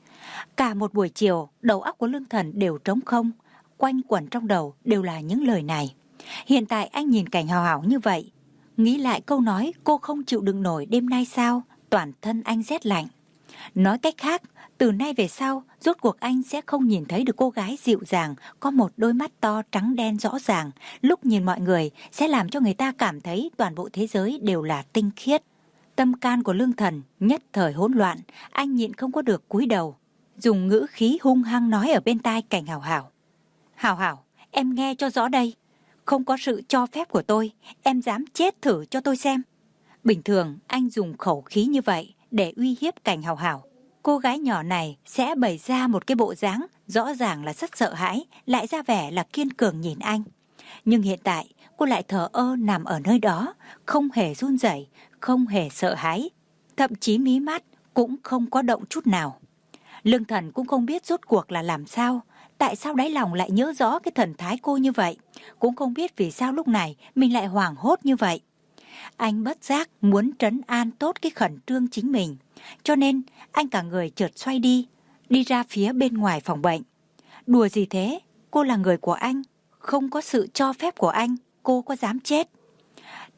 Cả một buổi chiều, đầu óc của Lương Thần đều trống không, quanh quẩn trong đầu đều là những lời này. Hiện tại anh nhìn Cảnh Hào Hào như vậy, nghĩ lại câu nói cô không chịu đựng nổi đêm nay sao, toàn thân anh rét lạnh. Nói cách khác, từ nay về sau, rốt cuộc anh sẽ không nhìn thấy được cô gái dịu dàng, có một đôi mắt to trắng đen rõ ràng, lúc nhìn mọi người sẽ làm cho người ta cảm thấy toàn bộ thế giới đều là tinh khiết. Tâm can của Lương Thần nhất thời hỗn loạn, anh nhịn không có được cúi đầu, dùng ngữ khí hung hăng nói ở bên tai Cảnh Hào Hào: Hào Hào, em nghe cho rõ đây, không có sự cho phép của tôi, em dám chết thử cho tôi xem. Bình thường anh dùng khẩu khí như vậy để uy hiếp Cảnh Hào Hào, cô gái nhỏ này sẽ bày ra một cái bộ dáng rõ ràng là rất sợ hãi, lại ra vẻ là kiên cường nhìn anh. Nhưng hiện tại cô lại thờ ơ nằm ở nơi đó, không hề run rẩy, không hề sợ hãi, thậm chí mí mắt cũng không có động chút nào. Lương Thần cũng không biết rốt cuộc là làm sao, tại sao đáy lòng lại nhớ rõ cái thần thái cô như vậy, cũng không biết vì sao lúc này mình lại hoảng hốt như vậy. Anh bất giác muốn trấn an tốt cái khẩn trương chính mình, cho nên anh cả người chợt xoay đi, đi ra phía bên ngoài phòng bệnh. Đùa gì thế, cô là người của anh, không có sự cho phép của anh, cô có dám chết?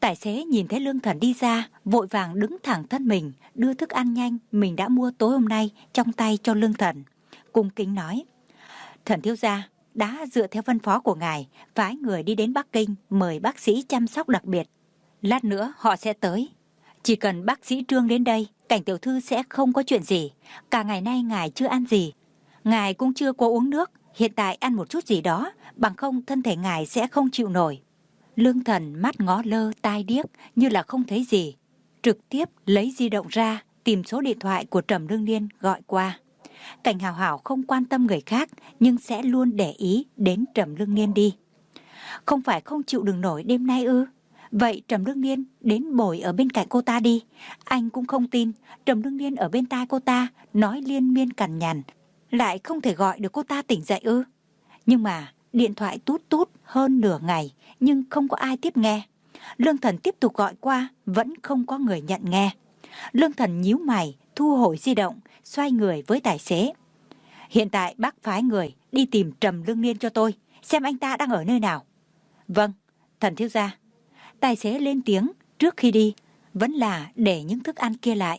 Tài xế nhìn thấy Lương Thần đi ra, vội vàng đứng thẳng thân mình, đưa thức ăn nhanh mình đã mua tối hôm nay trong tay cho Lương Thần. Cung kính nói: Thần thiếu gia đã dựa theo phân phó của ngài, phái người đi đến Bắc Kinh mời bác sĩ chăm sóc đặc biệt. Lát nữa họ sẽ tới. Chỉ cần bác sĩ Trương đến đây, Cảnh tiểu thư sẽ không có chuyện gì. Cả ngày nay ngài chưa ăn gì, ngài cũng chưa có uống nước. Hiện tại ăn một chút gì đó, bằng không thân thể ngài sẽ không chịu nổi. Lương Thần mắt ngó lơ tai điếc như là không thấy gì, trực tiếp lấy di động ra tìm số điện thoại của Trầm Lương Niên gọi qua. Cảnh Hào Hảo không quan tâm người khác, nhưng sẽ luôn để ý đến Trầm Lương Niên đi. Không phải không chịu đựng nổi đêm nay ư? Vậy Trầm Lương Niên đến bồi ở bên cạnh cô ta đi. Anh cũng không tin Trầm Lương Niên ở bên tai cô ta nói liên miên cằn nhằn, lại không thể gọi được cô ta tỉnh dậy ư? Nhưng mà điện thoại tút tút hơn nửa ngày nhưng không có ai tiếp nghe. Lương Thần tiếp tục gọi qua, vẫn không có người nhận nghe. Lương Thần nhíu mày, thu hồi di động, xoay người với tài xế. Hiện tại bác phái người đi tìm Trầm Lương Niên cho tôi, xem anh ta đang ở nơi nào. Vâng, thần thiếu gia. Tài xế lên tiếng trước khi đi, vẫn là để những thức ăn kia lại.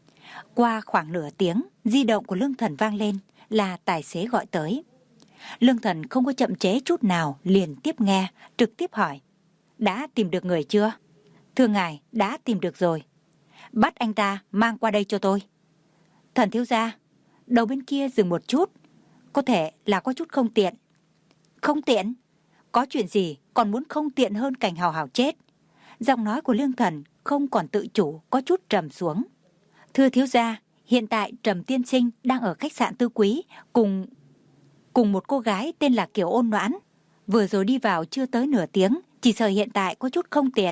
Qua khoảng nửa tiếng, di động của Lương Thần vang lên, là tài xế gọi tới. Lương Thần không có chậm chế chút nào, liền tiếp nghe, trực tiếp hỏi: Đã tìm được người chưa? Thưa ngài, đã tìm được rồi. Bắt anh ta mang qua đây cho tôi. Thần thiếu gia. Đầu bên kia dừng một chút, có thể là có chút không tiện. Không tiện? Có chuyện gì còn muốn không tiện hơn Cảnh Hào Hảo chết? Giọng nói của Lương Thần không còn tự chủ, có chút trầm xuống. Thưa thiếu gia, hiện tại Trầm tiên sinh đang ở khách sạn Tư Quý cùng cùng một cô gái tên là Kiều Ôn Noãn. Vừa rồi đi vào chưa tới nửa tiếng, chỉ sợ hiện tại có chút không tiện.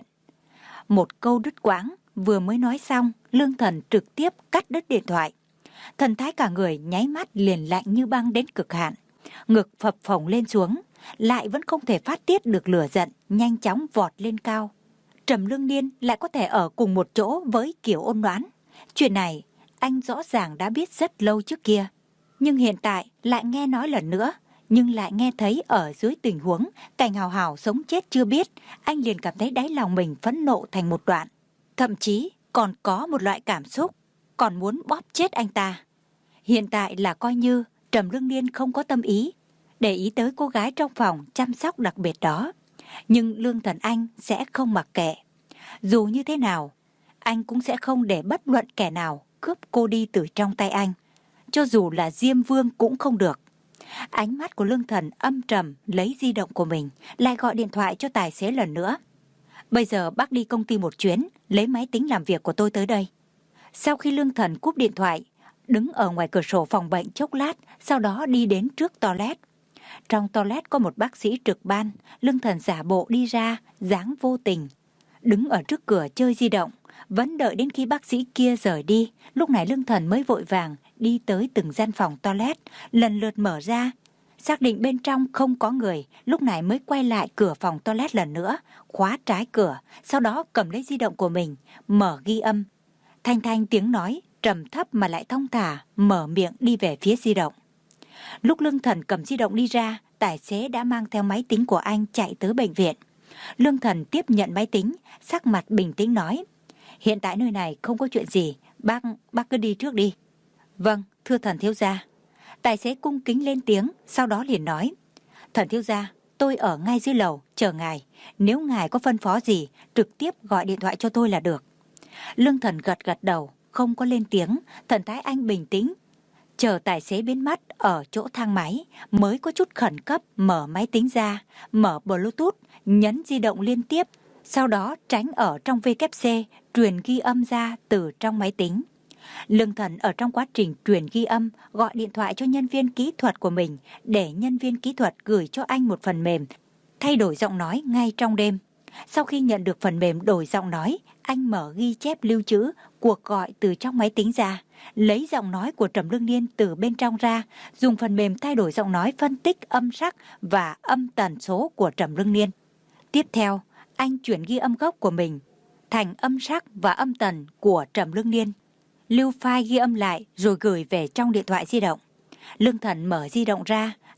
Một câu đứt quãng, vừa mới nói xong, Lương Thần trực tiếp cắt đứt điện thoại. Thần thái cả người nháy mắt liền lạnh như băng đến cực hạn, ngực phập phồng lên xuống, lại vẫn không thể phát tiết được lửa giận, nhanh chóng vọt lên cao. Trầm Lương Niên lại có thể ở cùng một chỗ với Kiều Ôn Noãn. Chuyện này anh rõ ràng đã biết rất lâu trước kia, nhưng hiện tại lại nghe nói lần nữa, nhưng lại nghe thấy ở dưới tình huống Cảnh Hào Hảo sống chết chưa biết, anh liền cảm thấy đáy lòng mình phẫn nộ thành một đoạn. Thậm chí còn có một loại cảm xúc, còn muốn bóp chết anh ta. Hiện tại là coi như Trầm Lương Niên không có tâm ý để ý tới cô gái trong phòng chăm sóc đặc biệt đó. Nhưng Lương Thần Anh sẽ không mặc kệ. Dù như thế nào, anh cũng sẽ không để bất luận kẻ nào cướp cô đi từ trong tay anh. Cho dù là Diêm Vương cũng không được. Ánh mắt của Lương Thần âm trầm, lấy di động của mình, lại gọi điện thoại cho tài xế lần nữa. Bây giờ bác đi công ty một chuyến, lấy máy tính làm việc của tôi tới đây. Sau khi Lương Thần cúp điện thoại, đứng ở ngoài cửa sổ phòng bệnh chốc lát, sau đó đi đến trước toilet. Trong toilet có một bác sĩ trực ban, Lương Thần giả bộ đi ra, dáng vô tình. Đứng ở trước cửa chơi di động, vẫn đợi đến khi bác sĩ kia rời đi. Lúc này Lương Thần mới vội vàng đi tới từng gian phòng toilet, lần lượt mở ra. Xác định bên trong không có người, lúc này mới quay lại cửa phòng toilet lần nữa, khóa trái cửa, sau đó cầm lấy di động của mình, mở ghi âm. Thanh thanh tiếng nói, trầm thấp mà lại thong thả, mở miệng đi về phía di động. Lúc Lương Thần cầm di động đi ra, tài xế đã mang theo máy tính của anh chạy tới bệnh viện. Lương Thần tiếp nhận máy tính, sắc mặt bình tĩnh nói: Hiện tại nơi này không có chuyện gì, bác, bác cứ đi trước đi. Vâng, thưa thần thiếu gia. Tài xế cung kính lên tiếng, sau đó liền nói: Thần thiếu gia, tôi ở ngay dưới lầu, chờ ngài. Nếu ngài có phân phó gì, trực tiếp gọi điện thoại cho tôi là được. Lương Thần gật gật đầu, không có lên tiếng, thần thái anh bình tĩnh. Chờ tài xế biến mất ở chỗ thang máy, mới có chút khẩn cấp mở máy tính ra, mở Bluetooth, nhấn di động liên tiếp, sau đó tránh ở trong vê kép xê, truyền ghi âm ra từ trong máy tính. Lương Thần ở trong quá trình truyền ghi âm gọi điện thoại cho nhân viên kỹ thuật của mình để nhân viên kỹ thuật gửi cho anh một phần mềm thay đổi giọng nói ngay trong đêm. Sau khi nhận được phần mềm đổi giọng nói, anh mở ghi chép lưu trữ cuộc gọi từ trong máy tính ra, lấy giọng nói của Trầm Lương Niên từ bên trong ra, dùng phần mềm thay đổi giọng nói phân tích âm sắc và âm tần số của Trầm Lương Niên. Tiếp theo, anh chuyển ghi âm gốc của mình thành âm sắc và âm tần của Trầm Lương Niên, lưu file ghi âm lại rồi gửi về trong điện thoại di động. Lương Thần mở di động ra,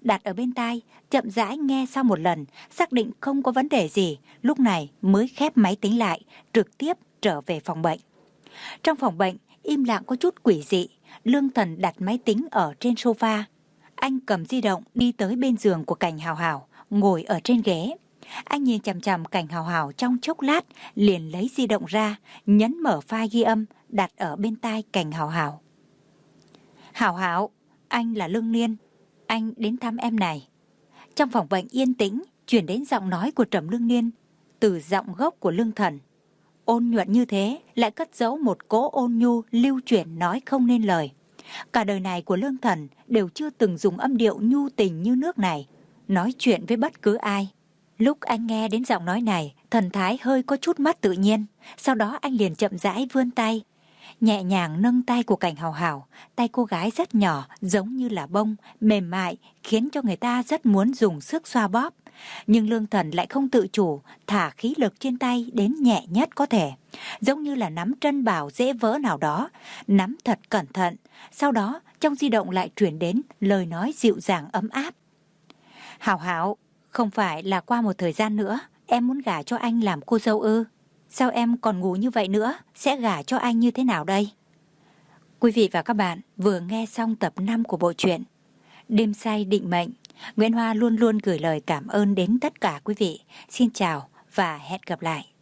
đặt ở bên tai, chậm rãi nghe sau một lần, xác định không có vấn đề gì, lúc này mới khép máy tính lại, trực tiếp trở về phòng bệnh. Trong phòng bệnh, im lặng có chút quỷ dị, Lương Thần đặt máy tính ở trên sofa. Anh cầm di động đi tới bên giường của Cảnh Hào Hào, ngồi ở trên ghế. Anh nhìn chằm chằm Cảnh Hào Hào trong chốc lát, liền lấy di động ra, nhấn mở file ghi âm, đặt ở bên tai Cảnh Hào Hào. Hào Hào, anh là Lương Liên, anh đến thăm em này. Trong phòng bệnh yên tĩnh, chuyển đến giọng nói của Trầm Lương Liên, từ giọng gốc của Lương Thần. Ôn nhuận như thế, lại cất giấu một cỗ ôn nhu lưu chuyển nói không nên lời. Cả đời này của Lương Thần đều chưa từng dùng âm điệu nhu tình như nước này, nói chuyện với bất cứ ai. Lúc anh nghe đến giọng nói này, thần thái hơi có chút mất tự nhiên, sau đó anh liền chậm rãi vươn tay, nhẹ nhàng nâng tay của Cảnh Hào Hào. Tay cô gái rất nhỏ, giống như là bông, mềm mại, khiến cho người ta rất muốn dùng sức xoa bóp. Nhưng Lương Thần lại không tự chủ, thả khí lực trên tay đến nhẹ nhất có thể, giống như là nắm trân bảo dễ vỡ nào đó, nắm thật cẩn thận. Sau đó trong di động lại truyền đến lời nói dịu dàng ấm áp. Hào Hào, không phải là qua một thời gian nữa em muốn gả cho anh làm cô dâu ư? Sao em còn ngu như vậy nữa, sẽ gả cho anh như thế nào đây? Quý vị và các bạn vừa nghe xong tập năm của bộ truyện Đêm Say Định Mệnh. Nguyễn Hoa luôn luôn gửi lời cảm ơn đến tất cả quý vị. Xin chào và hẹn gặp lại.